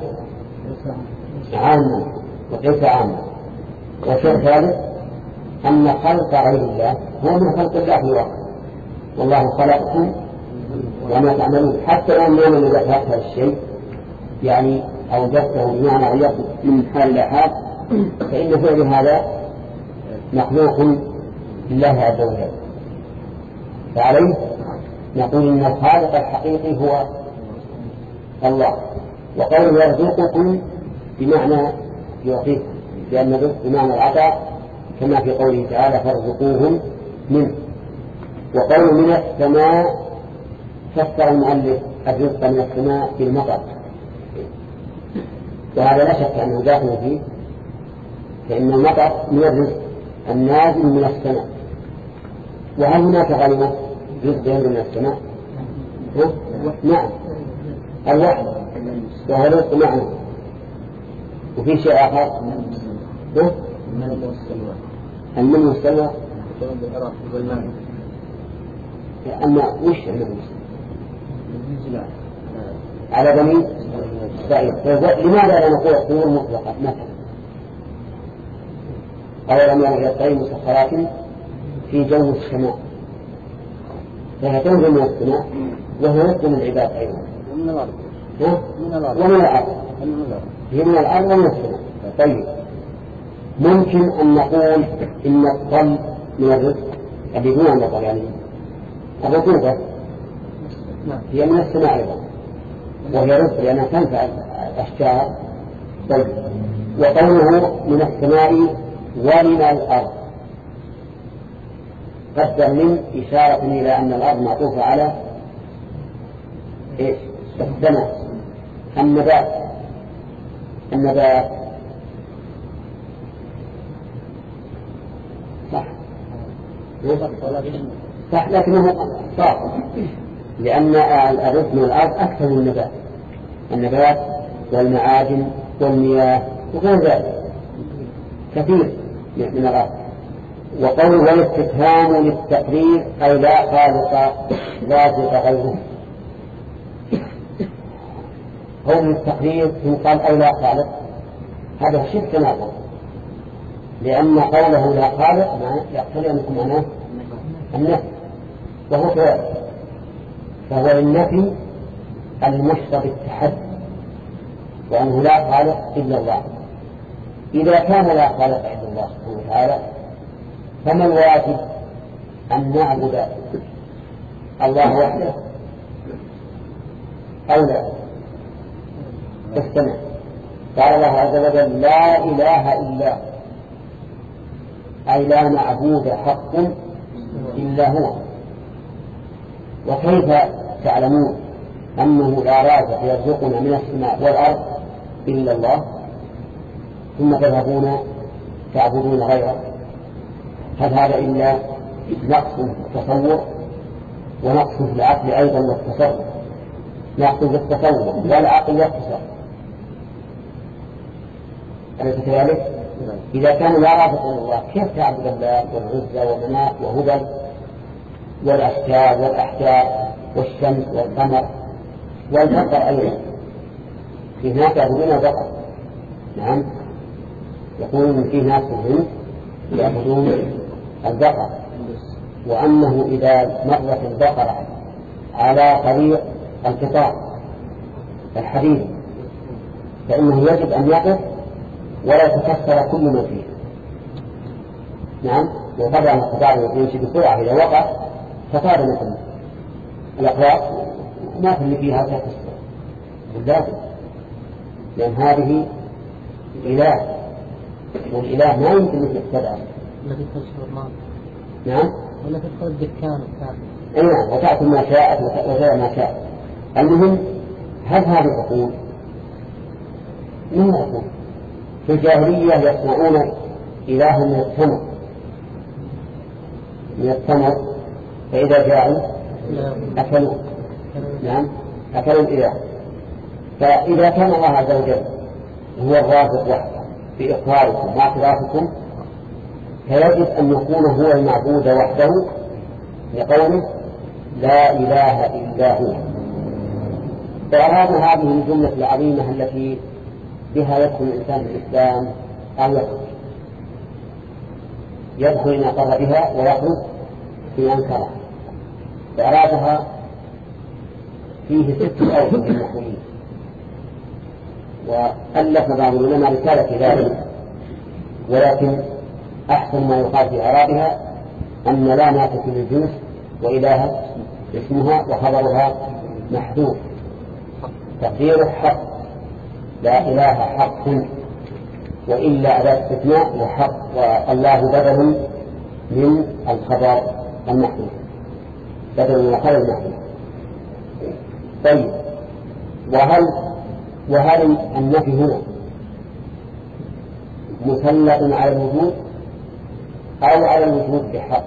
عاما وليس عاما. والشيء الثالث أن خلق غير الله هو من خلق الله في الواقع. والله خلقكم وما تعملون. حتى لو أننا نذكرت هذا الشيء يعني أوجدته بمعنى غيرت من حال إلى حال فإن فعل هذا مخلوق لله عز وجل. فعليه نقول إن الخالق الحقيقي هو الله. وقوله يرزقكم بمعنى يعطيكم، لأن الرزق بمعنى العطاء كما في قوله تعالى فارزقوهم منه. وقوله من السماء فسر المؤلف الرزق من السماء بالمطر، وهذا لا شك أنه داخل فيه، فإن المطر من الرزق النازل من السماء. وهل هناك غيره رزق ينزل من السماء؟ نعم، الوحي وهو رزق معنى. وفي شيء آخر المن والسلوى. أما وش المن على بني إسرائيل؟ لماذا لا نقول الطيور مطلقة مثلا؟ أولا يعني إلى الطير مسخرات في جو السماء، فهي تنزل من السماء وهو رزق من العباد أيضا. ومن الأرض. من الأرض. ومن الأرض. هي من الأرض ومن السماء. طيب ممكن أن نقول إن الطل من الرزق الذي دون المطر، يعني الرطوبة هي من السماء أيضا وهي رزق لأنها تنفع الأشجار. طيب وقوله من السماء ومن الأرض قدر من إشارة إلى أن الأرض معطوفة على إيش؟ السماء. النبات النبات صح صح لكنه صح، لأن الرزق من الأرض أكثر من النبات، النبات والمعادن والمياه وغير ذلك كثير من الأرض. وقول والاستفهام للتقرير أي لا خالق رازق غيره. قول التقرير يقال أي لا خالق، هذا شبه تناقض، لأن قوله لا خالق يقتضي أن يكون معناه النفي، وهو كذلك، فهو النفي المشتى بالتحدي، وأنه لا خالق إلا الله. إذا كان لا خالق إلا الله سبحانه وتعالى فما الواجب؟ أن نعبد الله وحده أو لا؟ استمع، قال الله عز وجل لا إله إلا، أي لا معبود حق إلا هو. وكيف تعلمون أنه لا رازق يرزقنا من السماء والأرض إلا الله ثم تذهبون تعبدون غيره؟ هل هذا إلا نقص في التصور ونقص في العقل أيضا والتصور؟ نقص في التصور والعقل والتصور، أليس كذلك؟ إذا كان لا رازق إلا الله كيف تعبد الله والعزى ومناة وهبل والأشجار والأحجار والشمس والقمر والبقر أيضا؟ في ناس يعبدون البقر. نعم، يقولون في ناس منهم يعبدون البقر، وأنه إذا مرت البقرة على طريق القطار الحديد فإنه يجب أن يقف ولا يتكسر كل ما فيه. نعم، وطبعا القطار يمشي بسرعة، إذا وقف فصار مثل الأقراص ما في اللي فيها تكسر بالذات، لأن هذه إله، والإله ما يمكن أن يتبع. التي تشهر الماضي. نعم. ولا تدخل الدكان الثاني. أي نعم، وتأكل ما شاءت وتغير ما شاءت. المهم هل هذه عقول؟ من عقول؟ في الجاهلية يصنعون إله من التمر من التمر فإذا جاءوا أكلوا. نعم، أكلوا الإله. فإذا كان الله عز وجل هو الرازق وحده في إقراركم واعترافكم فيجب أن يكون هو المعبود وحده لقوله لا إله إلا هو. فأراد هذه الجملة العظيمة التي بها يدخل الإنسان في الإسلام أو يخرج، يدخل إن أقر بها ويخرج في أنكرها، فأرادها فيه ست أوجه للنحويين، وألف بعض العلماء رسالة في ذلك، ولكن أحسن ما يقال في إعرابها أن لا نافة للجنس وإله اسمها وخبرها محذوف، تقدير حق، لا إله حق، وإلا أداة استثناء لحق، والله بدل من الخبر المحذوف، بدل من الخبر المحذوف. طيب، وهل وهل النفي هنا مسلط على الوجود أو على الوجود بحق؟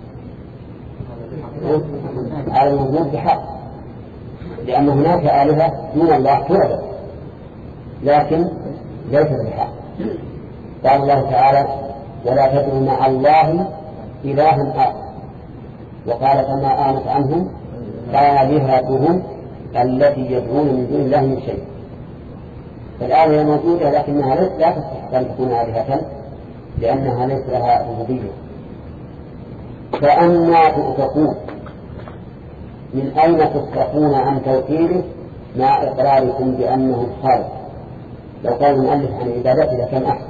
على الوجود بحق، لأن هناك آلهة دون الله تعبد لكن ليست بحق. قال الله تعالى: ولا تدعوا مع الله إلها آخر. وقال: فما آمت عنهم آلهتهم التي يدعون من دون الله من شيء. فالآلهة موجودة لكنها لا تستحق أن تكون آلهة لأنها ليس لها ربوبية. فأنى تؤفكون؟ من أين تصرفون عن توحيده مع إقراركم بأنه الخالق؟ لو قال المؤلف عن عبادته لكان أحسن،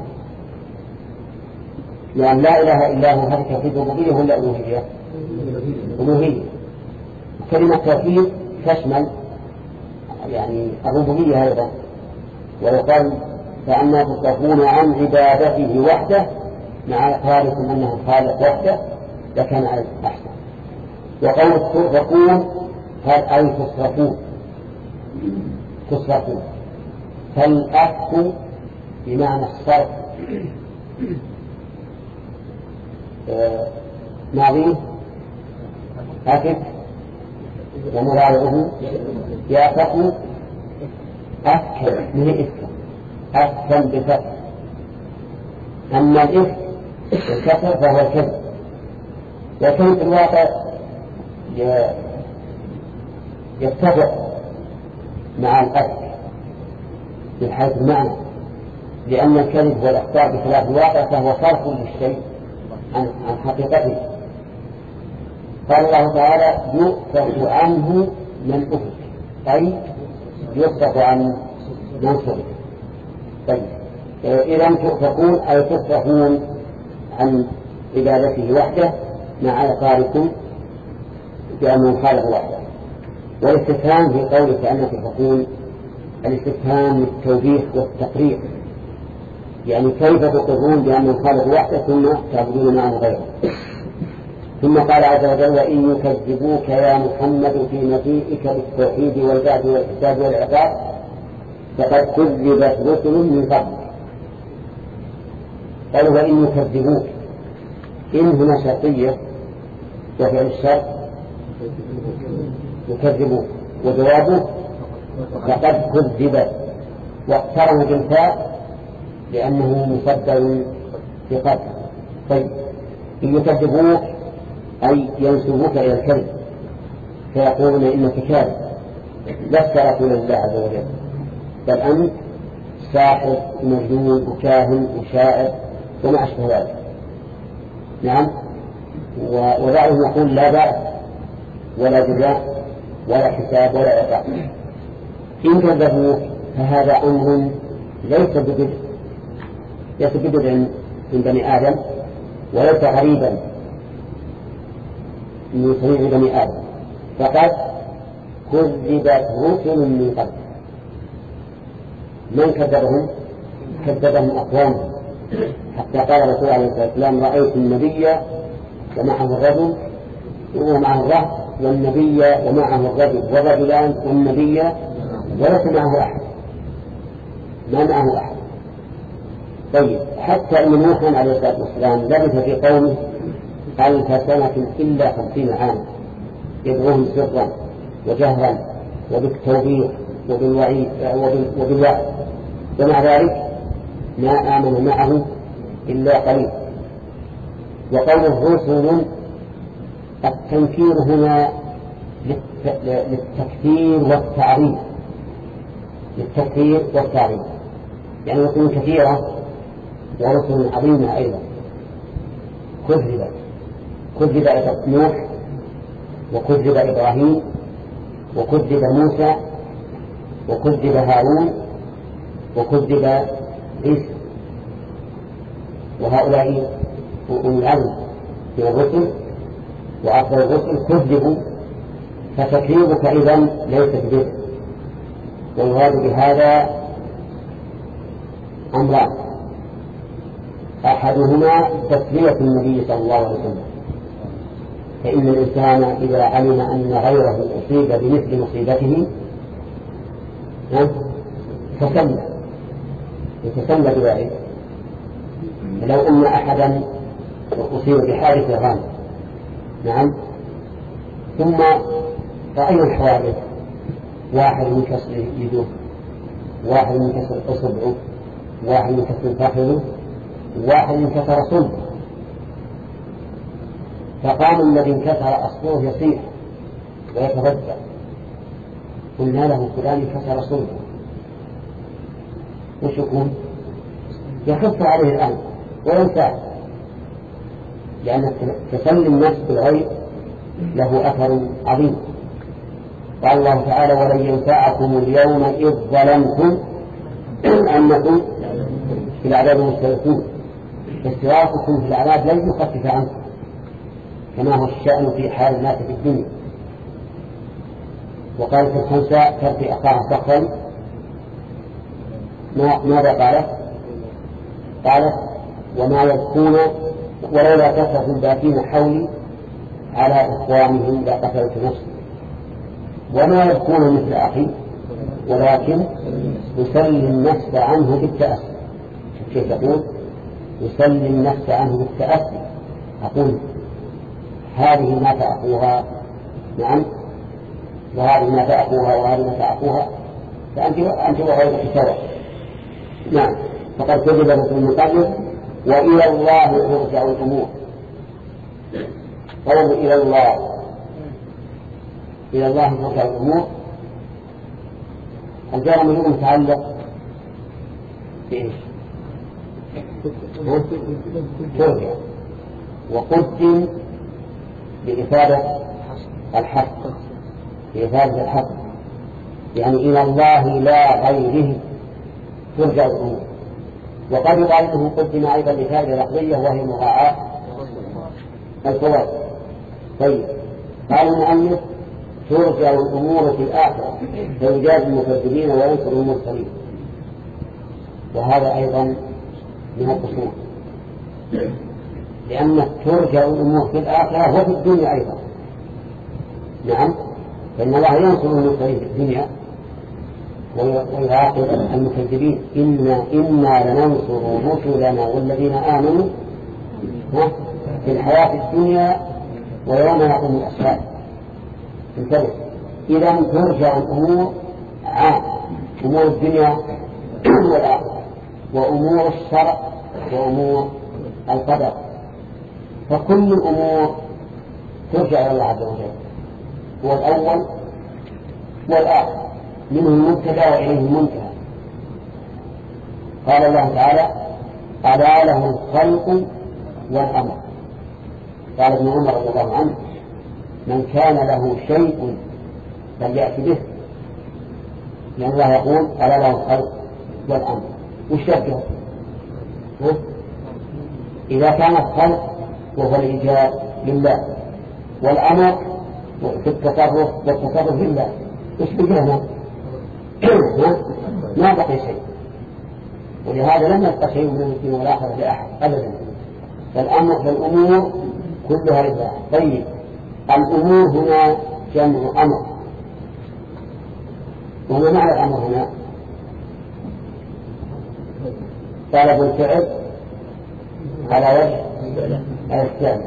لأن لا إله إلا هو، هذا توحيد ربوبية ولا ألوهية؟ ألوهية. كلمة توحيد تشمل يعني الربوبية أيضا. ويقال: فأنى تصرفون عن عبادته وحده مع إقراركم أنه الخالق وحده لكان أحسن. وقول تصرفون هل أي تصرفون تصرفون فالأفك بمعنى الصرف ماضيه أفك ومضارعه يأفك أفكا من إفكا أفكا بفتح. أما الإفك الكسر فهو الكذب، وكان في الواقع يتفق مع الأفك من حيث المعنى، لأن الكذب والإخطاء بخلاف الواقع فهو صرف للشيء عن حقيقته. قال الله تعالى: يؤفك عنه من أفك، أي يصرف عن من صرف. طيب، إذن تؤفكون أي تصرفون عن عبادته وحده مع إقراركم بأنه خالق وحده. والاستفهام في قولك أنك تقول الاستفهام للتوبيخ والتقرير، يعني كيف تقرون بأنه خالق وحده ثم تعبدون معه غيره. ثم قال عز وجل: وإن يكذبوك يا محمد في مجيئك بالتوحيد والبعث والحساب والعقاب فقد كذبت رسل من قبل. قال: وإن يكذبوك، إن هنا شرطية وفعل الشرط يكذبوك، وجوابه فقد كذبت، واقترن بالفاء لأنه مصدر بقدر. طيب، إن يكذبوك أي ينسبوك إلى الكذب فيقولون إنك كاذب، لست رسول الله عز وجل، بل أنت ساحر ومجنون وكاهن وشاعر وما أشبه ذلك. نعم. وبعضهم يقول: لا بأس ولا جزاء ولا حساب ولا عقاب. إن كذبوك فهذا أمر ليس ببدء ليس ببدء من بني آدم، وليس غريبا من صنيع بني آدم، فقد كذبت رسل من قبل. من كذبهم؟ كذبهم أقوامهم، حتى قال الرسول عليه الصلاة والسلام: رأيت النبي ومعه الرجل ومعه الرهط، والنبي ومعه الرجل والرجلان والنبي وليس معه أحد، ما معه أحد. طيب، حتى إن نوحا عليه الصلاة والسلام لبث في قومه ألف سنة إلا خمسين عاما يدعوهم سرا وجهرا وبالتوبيخ وبالوعيد وبالوعد، ومع ذلك ما آمن معه إلا قليل. وقول الرسل التنكير هنا للتكثير والتعريف، للتكثير والتعريف، يعني رسل كثيرة ورسل عظيمة أيضا. كذب كذب نوح، وكذب إبراهيم، وكذب موسى، وكذب هارون، وكذب عيسى، وهؤلاء أولي العزم من الرسل وأفضل الرسل كذبوا فتكذيبك إذن ليس بذل. والغرض بهذا أمران: أحدهما تسلية النبي صلى الله عليه وسلم، فإن الإنسان إذا علم أن غيره أصيب بمثل مصيبته تسلى يتسلى بذلك. لو أن أحدا أصيب بحادث غام نعم ثم رأينا الحوادث، واحد من كسر يده، واحد من كسر أصبعه، واحد من كسر فخذه، واحد من كسر صلبه، فقام الذي انكسر أصبعه يصيح ويتردد، قلنا له فلان انكسر صلبه، وش يكون؟ يخف عليه الآن وينساه، لأن تسلي النفس بالغيب له أثر عظيم. قال الله تعالى: ولن ينفعكم اليوم إذ ظلمتم أنكم في العذاب مشتركون. اشتراككم في العذاب لن يخفف عنكم، كما هو الشأن في حال الناس في الدنيا. وقالت الخنساء تربي أخاها صخرا، ماذا قالت؟ قالت: وما يبكون ولولا كثرة الباكين حولي على إخوانهم لقتلت نفسي، وما يبكون مثل أخي ولكن يسلي النفس عنه بالتأسي. كيف تقول؟ يسلي النفس عنه بالتأسي. أقول هذه ما تأخوها نعم وهذه ما تأخوها وهذه ما تأخوها، فأنت أنت وغيرك سواء. نعم. فقد كذب رسول المقدس: وإلى الله ترجع الأمور. قول إلى الله إلى الله ترجع الأمور، الجار منه متعلق بإيش؟ ترجع، وقدم بإفادة الحق بإفادة الحق يعني إلى الله لا غيره ترجع الأمور. وقد يقال أنه قدم أيضا لفائدة لفظية وهي مراعاة الفوائد. طيب، قال المؤلف: ترجع الأمور في الآخرة فيجاز المكذبين وينصر المرسلين. وهذا أيضا من القصور، لأن ترجع الأمور في الآخرة وفي الدنيا أيضا. نعم، فإن الله ينصر المرسلين في الدنيا ويعاقب المكذبين: إنا إنا لننصر رسلنا والذين آمنوا في الحياة الدنيا ويوم يقوم الأشهاد. انتبه، إذا ترجع الأمور عام: أمور الدنيا والآخرة، وأمور الشرع، وأمور القدر. فكل الأمور ترجع إلى الله عز وجل، هو الأول والآخر، منه المبتدأ وإليه المنتهى. قال الله تعالى: ألا له الخلق والأمر. قال ابن عمر رضي الله عنه: من كان له شيء فليأتي به، لأن الله يقول: ألا له الخلق والأمر. والشبه إذا كان الخلق وهو الإيجاب لله، والأمر في التصرف والتصرف لله، إيش بجهنا؟ ما بقي شيء. ولهذا لم يبقى شيء من الدين والآخرة لأحد أبدا. فالأمر فالأمور كلها لله. طيب، الأمور هنا جمع أمر، وما معنى الأمر هنا؟ طلب الفعل على وجه الاستعمال.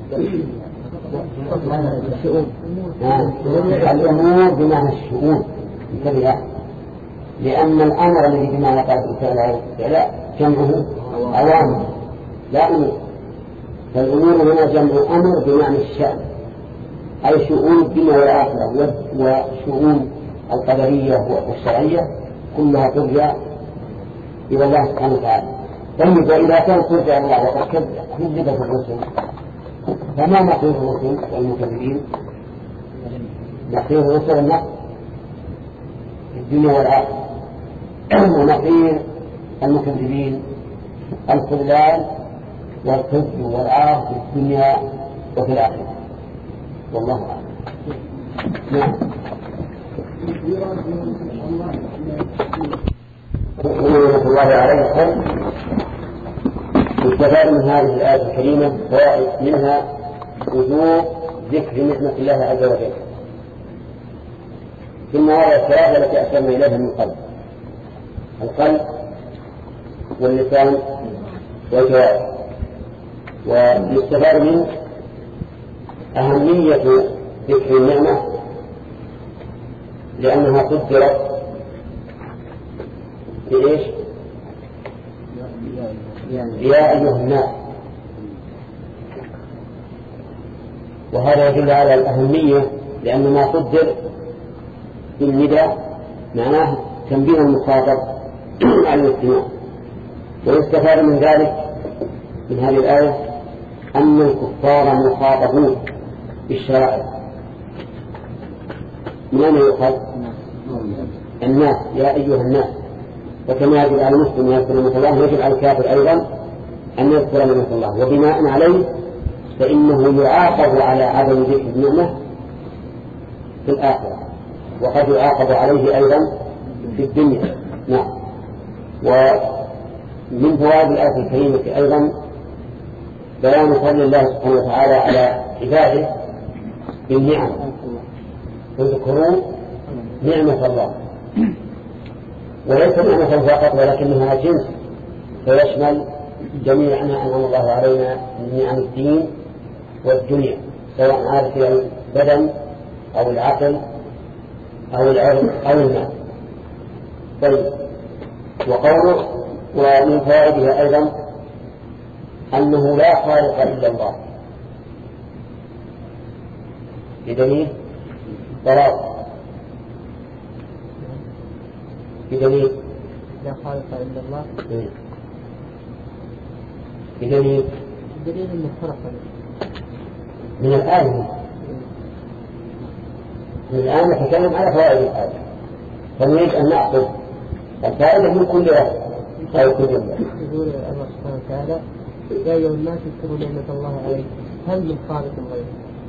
الأمور بمعنى الشؤون، لأن الأمر الذي بمعنى طلب الفعل على الاستعلاء جمعه أوامر لا أمور. فالأمور هنا جمع أمر بمعنى الشأن، أي شؤون الدنيا والآخرة وشؤون القدرية والشرعية كلها ترجع إلى الله سبحانه وتعالى. طيب، وإذا كان ترجع الله وقد كذبت الرسل، فما مصير الرسل والمكذبين؟ مصير الرسل النقص في الدنيا والآخرة، ومصير المكذبين الخذلان والخزي والعار في الدنيا وفي الآخرة. والله أعلم. نعم. رحمة الله عليكم. يستفاد من هذه الآية الكريمة فوائد، منها وجوب ذكر نعمة الله عز وجل في المواضع الثلاثة التي أشرنا إليها من قبل: القلب واللسان والجوارح. ويستفاد منه أهمية ذكر النعمة لأنها قدرت بإيش؟ يا أيها الناس. وهذا يدل على الأهمية لأن ما قدر بالنداء معناه تنبيه المخاطب على الاستماع. ويستفاد من ذلك من هذه الآية أن الكفار مخاطبون بالشرائع. من أين يؤخذ؟ الناس، يا أيها الناس. وكما يجب على المسلم أن يذكر نعمة الله يجب على الكافر أيضا أن يذكر نعمة الله، وبناء عليه فإنه يعاقب على عدم ذكر النعمة في الآخرة، وقد يعاقب عليه أيضا في الدنيا. نعم. ومن فوائد الآية الكريمة أيضا بيان فضل الله سبحانه وتعالى على عباده بالنعم. تذكروا نعمة الله، وليس نعمة فقط ولكنها جنس فيشمل جميع ما أنعم الله علينا من نعم الدين والدنيا، سواء عاد في البدن أو العقل أو العلم أو المال. طيب. وقوله ومن فوائدها أيضا أنه لا خالق إلا الله، بدليل ضلال، بدليل لا خالق إلا الله، بدليل بدليل أنه خلق من الآية. من الآن نتكلم على فوائد الآية، فنريد أن نأخذ الفائدة من كل آية أو كل آية. يقول الله سبحانه وتعالى: يا أيها الناس اذكروا نعمة الله عليكم هل من خالق غيره؟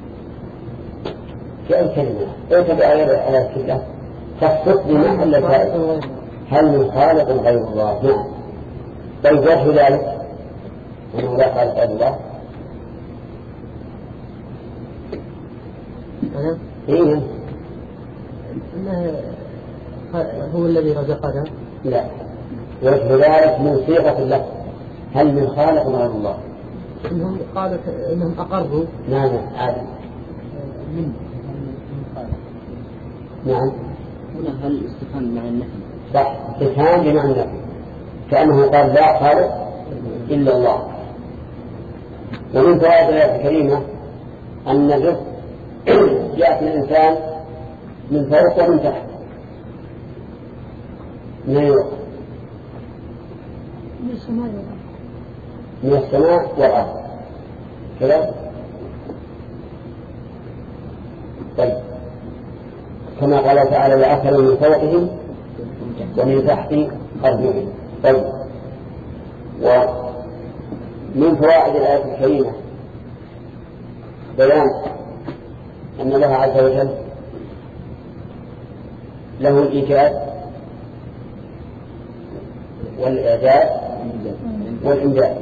في أي كلمة إيه تبع على كلها تخصص بمعنى الفائدة. هل من خالق غير الله؟ نعم. طيب وجه ذلك أنه لا خالق غير الله. أنا؟ إيه أنه هو الذي رزقنا. لا، وجه ذلك من صيغة اللفظ هل من خالق غير الله. إنهم قالوا إنهم أقروا. نعم عادي. من نعم. هنا هل استفهام مع النفي؟ صح، استفهام بمعنى النفي، كأنه قال لا خالق إلا الله. ومن فوائد الآية الكريمة أن الرزق يأتي الإنسان من فوق ومن تحت. من أين؟ من السماء والأرض. من السماء والأرض كذا. طيب. كما قال تعالى: وأكلوا من فوقهم ومن تحت أرجلهم. طيب. ومن فوائد الآية الكريمة بيان أن الله عز وجل له الإيجاد والإعداد والإمداد.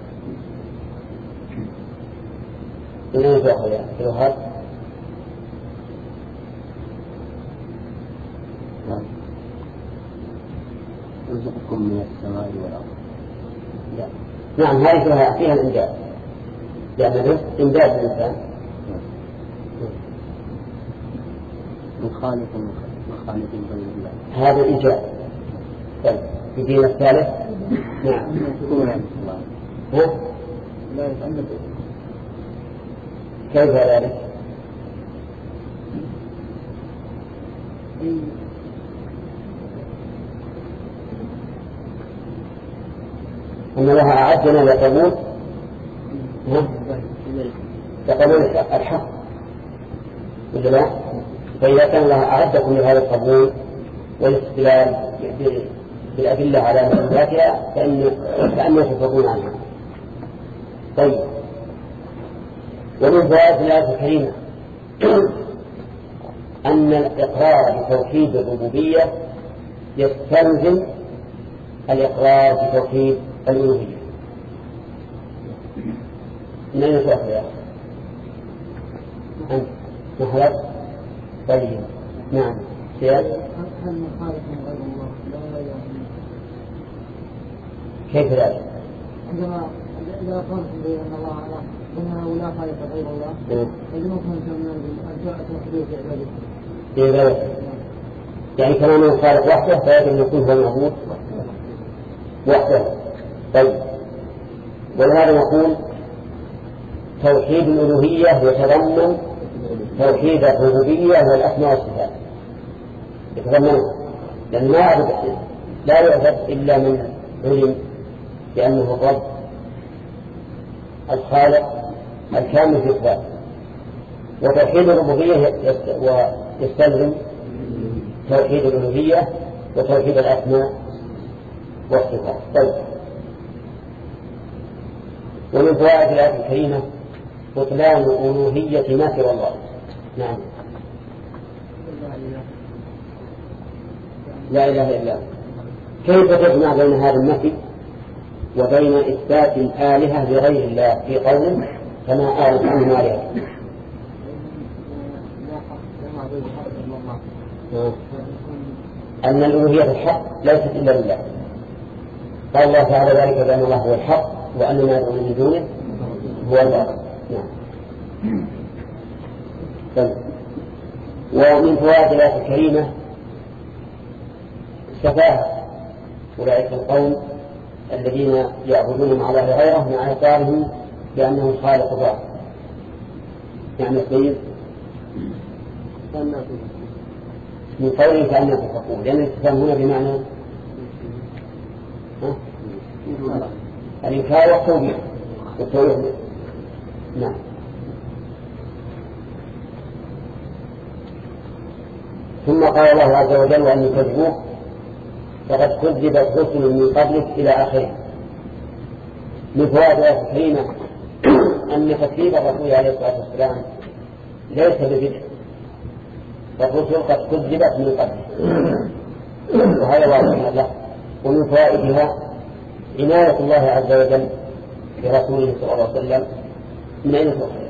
من أين تأخذ يا أخي؟ يرزقكم من السماء والأرض. نعم، هذه فيها, فيها الإمداد، لأن الرزق إمداد الإنسان. من خالق من خالق غير الله. هذا إيجاد. طيب في دين الثالث. نعم. ها؟ لا يتأمل. كيف ذلك؟ أن الله أعدنا لقبول لقبول الحق ولا لا؟ فإذا كان الله أعدكم لهذا القبول والاستدلال بالأدلة على مسؤولياتها فإن تفرقون عنها. طيب. ومن فوائد الآية الكريمة أن الإقرار بتوحيد الربوبية يستلزم الإقرار بتوحيد الألوهية. من أين تؤخذ يا أخي؟ أنت محلب؟ طيب نعم سياد. هل مخالف من غير الله لا يؤمن؟ كيف ذلك؟ عندما إذا قلت بأن الله على أنه لا خالق غير الله فلمكن أن توحيد عبادته. عبادته يعني كما من خالق وحده فيجب أن يكون هو المعبود وحده. طيب ولهذا نقول توحيد الألوهية يتضمن توحيد الربوبية والأسماء والصفات يتضمنها، لأن ما يعبد لا يعبد إلا من علم بأنه الرب الخالق الكامل في الصفات. وتوحيد الربوبية يستلزم توحيد الألوهية وتوحيد الأسماء والصفات. طيب ومن فوائد الآية الكريمة بطلان ألوهية ما سوى الله. نعم لا إله إلا هو. كيف تجمع بين هذا النفي وبين إثبات الآلهة لغير الله في قول كما قالت عنهم آلهة؟ أن الألوهية الحق ليست إلا لله. قال الله تعالى ذلك بأن الله هو الحق وأن ما يدعون من دونه هو الباطل. نعم. ومن فوائد الآية الكريمة سفاهة أولئك القوم الذين يعبدون مع الله غيره مع إقرارهم بأنه خالق ذات. يعني السيد من قوله كأنه تفقون، لأن الاستفهام هنا بمعنى الإنكار والتوبيخ والتوبيخ. نعم. ثم قال الله عز وجل وأن يكذبوه فقد كذبت رسل من قبلك إلى آخره. من فوائد الآية الكريمة أن تكذيب الرسول عليه الصلاة والسلام ليس ببدع، فالرسل قد كذبت من قبله وهذا واضح له. ومن فوائدها عناية الله عز وجل برسوله صلى الله عليه وسلم. من أين تؤخذ؟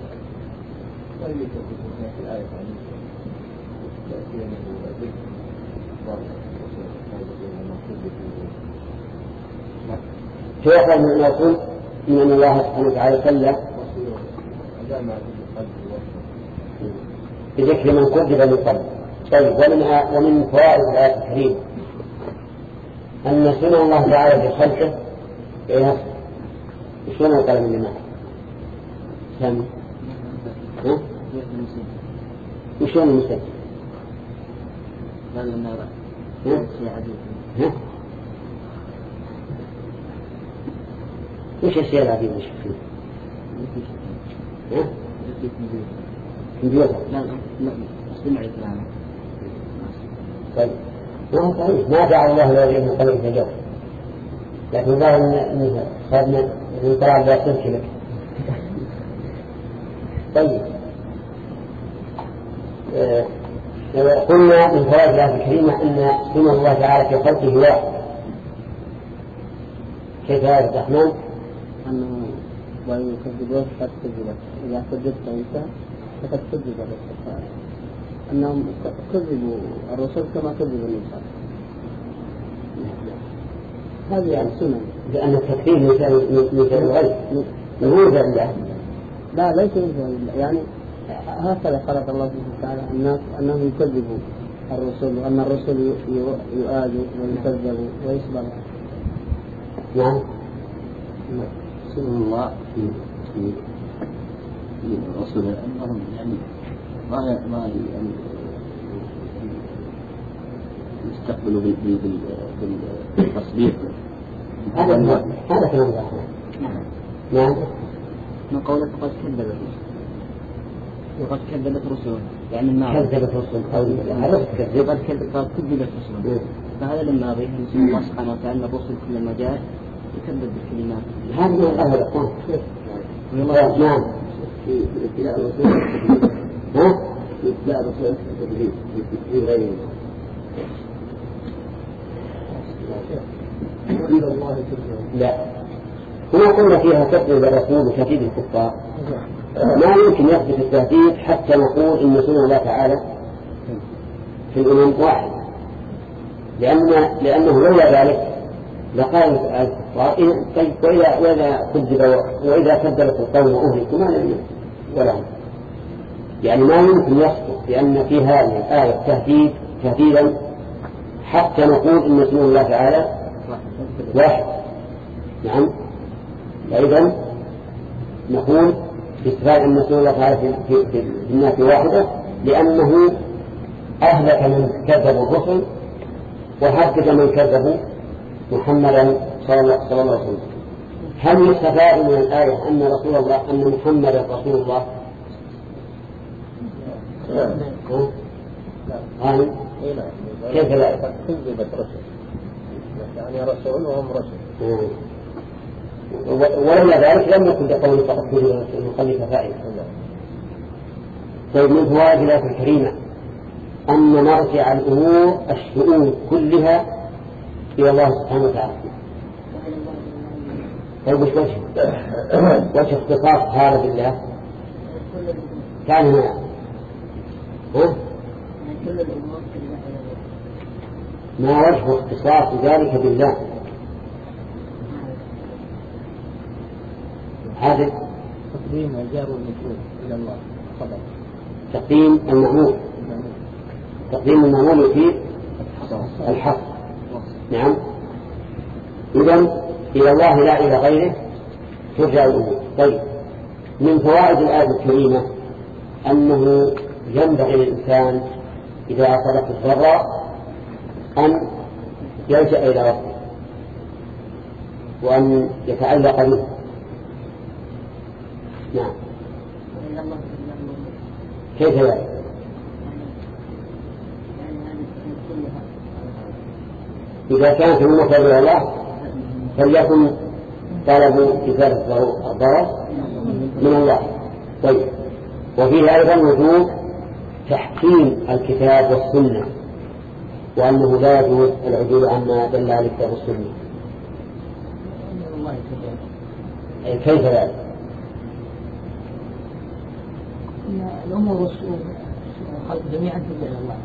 فيخرج من الرسول من أن الله سبحانه وتعالى سلم بذكر من كذب من قبل. طيب ومن ومن فوائد الآية الكريمة أن سنن الله تعالى بخلقه بنفسه. شلون الكلام من الناس؟ سامي ها؟ وشلون المسلم؟ قال لنا ها؟ ها؟ وش الشيء العظيم وش فيه؟ ها؟ كمبيوتر؟ لا لا سمع كلامه. طيب ما هو صحيح، ما جعل الله له من قبل التجارة، لكن الله إنه صارنا من طلع لا تمشي لك. طيب آه قلنا من فوائد الآية الكريمة أن سنن الله تعالى في خلقه واحد. كيف هذا الرحمن؟ أنه ويكذبون قد كذبت، إذا كذبت أنت فقد كذب الرسول، أنهم كذبوا الرسول كما كذب الإنسان. هذه يعني سنن، لأن التكذيب من شر الغيب من وجه الله. لا ليس من وجه الله، يعني هكذا خلق الله سبحانه وتعالى الناس أنهم يكذبوا الرسول وأن الرسول يؤادوا ويكذبوا ويصبروا. نعم. سنن الله في في الرسل أنهم يعني ما ما يعني يستقبلوا بالتصديق. هذا هذا كلام الرحمن. نعم. من قوله فقد كذبت وقد كذبت رسل، يعني ما كذبت رسل أو هذا كذب قد كذبت رسل. فهذا لما به نسأل الله سبحانه وتعالى الرسل كلما جاء يكذب بالكلمات. هذا من الأول. نعم. في ابتلاء الرسول ها؟ لا رسول التدريب في غيره. لا هنا قلنا فيها تكذيب الرسول وتهديد الكفار، ما يمكن يثبت التهديد حتى نقول إن سنة الله تعالى في الأمم واحد، لأن لأنه لولا ذلك لقال الكفار طيب وإذا وإذا كذب وإذا كذبت القوم أهلكوا ما لم ولهم، يعني ما يمكن يصدق لأن في هذه الآية تهديد تهديدا حتى نقول إن سنة الله تعالى واحد. نعم أيضا نقول بإثبات أن سنة الله تعالى في, في, في الناس واحدة لأنه أهلك من كذبوا الرسل وهدد من كذبوا محمدا صلى الله عليه وسلم. هل يستفاد من الآية أن رسول الله أن محمدا رسول الله؟ آمين. كيف لا؟ كذبت رسل يعني رسول وهم رسل. ولولا ذلك لم يكن بقول فقط كذب المخلف فائدة. طيب من فوائد الآية الكريمة أن نرجع الأمور الشؤون كلها إلى الله سبحانه وتعالى. طيب وش وجه وجه اختصاص هذا بالله كان هنا ها؟ ما وجه اختصاص ذلك بالله؟ هذا تقديم الجار والمجرور إلى الله خبر. تقديم المعمول تقديم المعمول يفيد الحق. نعم إذن إلى الله لا إلى غيره ترجع الأمور. طيب من فوائد الآية الكريمة أنه ينبغي للإنسان إذا أصابته الضراء أن يلجأ إلى ربه وأن يتعلق به. نعم كيف ذلك؟ إذا كانت المنة إلى الله فليكن طلب إزالة الضرر من الله. طيب وفيه أيضا وجوب تحكيم الكتاب والسنة وأنه لا يجوز العدول عما دل على الكتاب والسنة. كيف ذلك؟ الأمور خلق جميعا إلى الله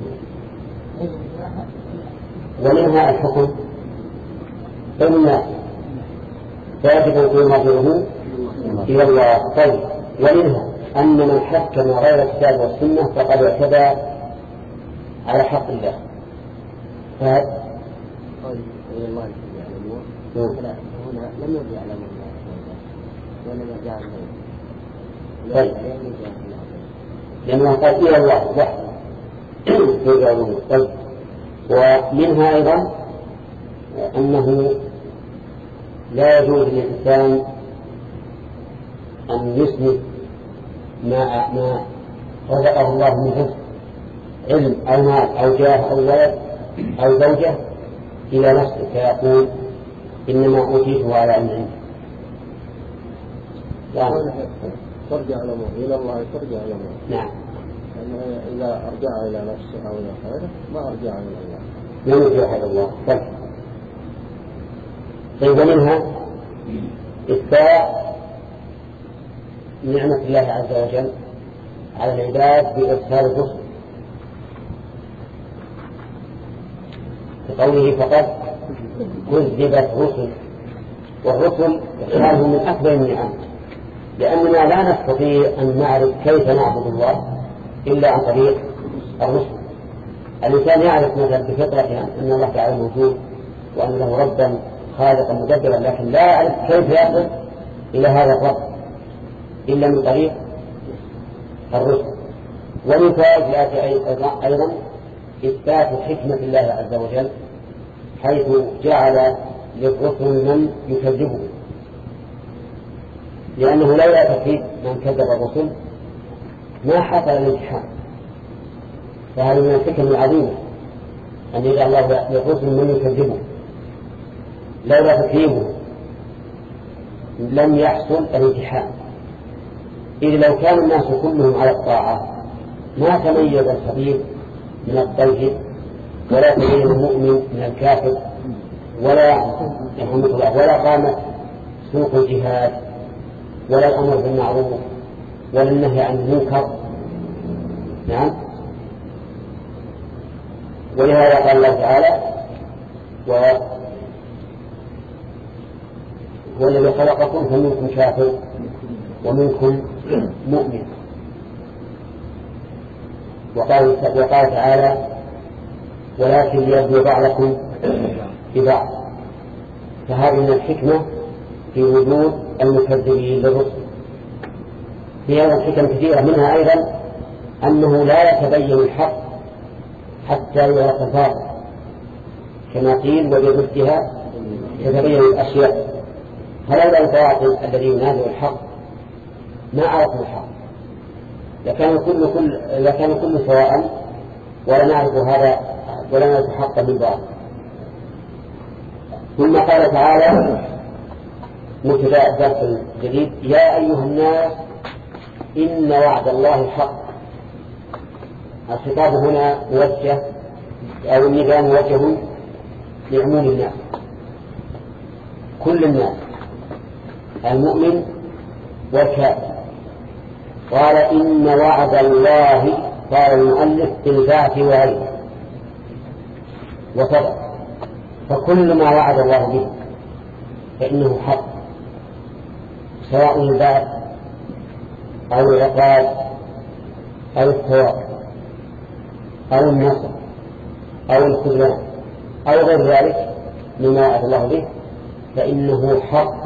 ومنها الحكم بين الناس فيجب أن يكون مرجعه إلى الله. طيب ومنها أن من حكم غير الكتاب والسنة فقد اعتدى على حق الله. فهذا إلى الله يعلمون لا هنا لم يرجع على الله ولا يرجع على طيب لأنه قال إلى الله وحده يرجعون. طيب ومنها أيضا أنه لا يجوز للإنسان أن يسند ما ما رزقه الله من رزق علم أو مال أو جاه أو ولد أو زوجة إلى نفسه فيقول إنما أوتيته على علم عندي. يعني ترجع الأمور إلى الله ترجع الأمور. نعم لأنه إذا أرجع إلى نفسه أو إلى غيره ما أرجع إلى الله. لا يرجع إلى الله. طيب طيب ومنها إثبات نعمة الله عز وجل على العباد بإرسال الرسل بقوله فقد كذبت رسل، والرسل إرسالهم من أكبر النعم لأننا لا نستطيع أن نعرف كيف نعبد الله إلا عن طريق الرسل. الإنسان يعرف مثلا بفطرته أن الله تعالى موجود وأن له ربا خالقا مدبرا لكن لا يعرف كيف يصل إلى هذا الرب إلا من طريق الرسل. ومن فوائد الآية أيضا إثبات حكمة الله عز وجل حيث جعل للرسل من يكذبه، لأنه لا تكذيب من كذب الرسل ما حصل الامتحان. فهذا من الحكم العظيمة أن يجعل الله للرسل من يكذبه. لولا تكذيبه لم يحصل الامتحان، إذ لو كان الناس كلهم على الطاعة ما تميز الخبيث من الطيب، ولا تميز المؤمن من الكافر، ولا يحمد الله، ولا قامت سوق الجهاد، ولا الأمر بالمعروف، ولا النهي عن المنكر. نعم. ولهذا قال الله تعالى: هو الذي خلقكم فمنكم كافر ومنكم مؤمن. وقال, وقال تعالى: ولكن ليبلو بعضكم ببعض. فهذه من الحكمة في وجود المكذبين للرسل. في هذا الحكم كثيرة، منها أيضا أنه لا يتبين الحق حتى يعرف الباطل، كما قيل: وبضدها تتبين الأشياء. فلولا الباطل الذي ينازع الحق ما عرفوا الحق، لكان كل كل لكان كل سواء، ولا نعرف هذا ولا نعرف حقا من باطل. ثم قال تعالى مبتدأ الدرس الجديد: يا أيها الناس إن وعد الله حق. الخطاب هنا موجه أو النداء موجه لعموم الناس، كل الناس، المؤمن والكافر. قال: إن وعد الله، قال المؤلف: بالبعث وغيره، وصدق. فكل ما وعد الله به فإنه حق، سواء البعث أو العقاب أو الثواب أو النصر أو الخذلان أو غير ذلك مما وعد الله به فإنه حق.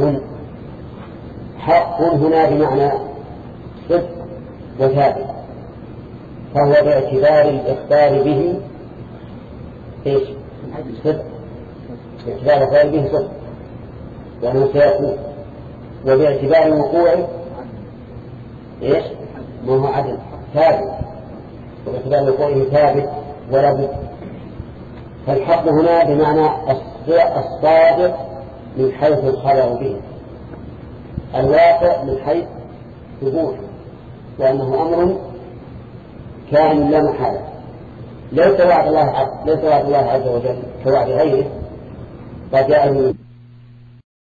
حق هنا بمعنى صدق وثابت، فهو باعتبار الإخبار به إيش؟ صدق، باعتبار الإخبار به صدق وأنه سيكون، وباعتبار وقوعه إيش؟ ما هو عدل ثابت، وباعتبار وقوعه ثابت ولا بد. فالحق هنا بمعنى الصادق من حيث الخبر به، الواقع من حيث ثبوته، وأنه أمر كان لا محالة. ليس وعد الله ليس وعد الله عز وجل كوعد غيره، فجاء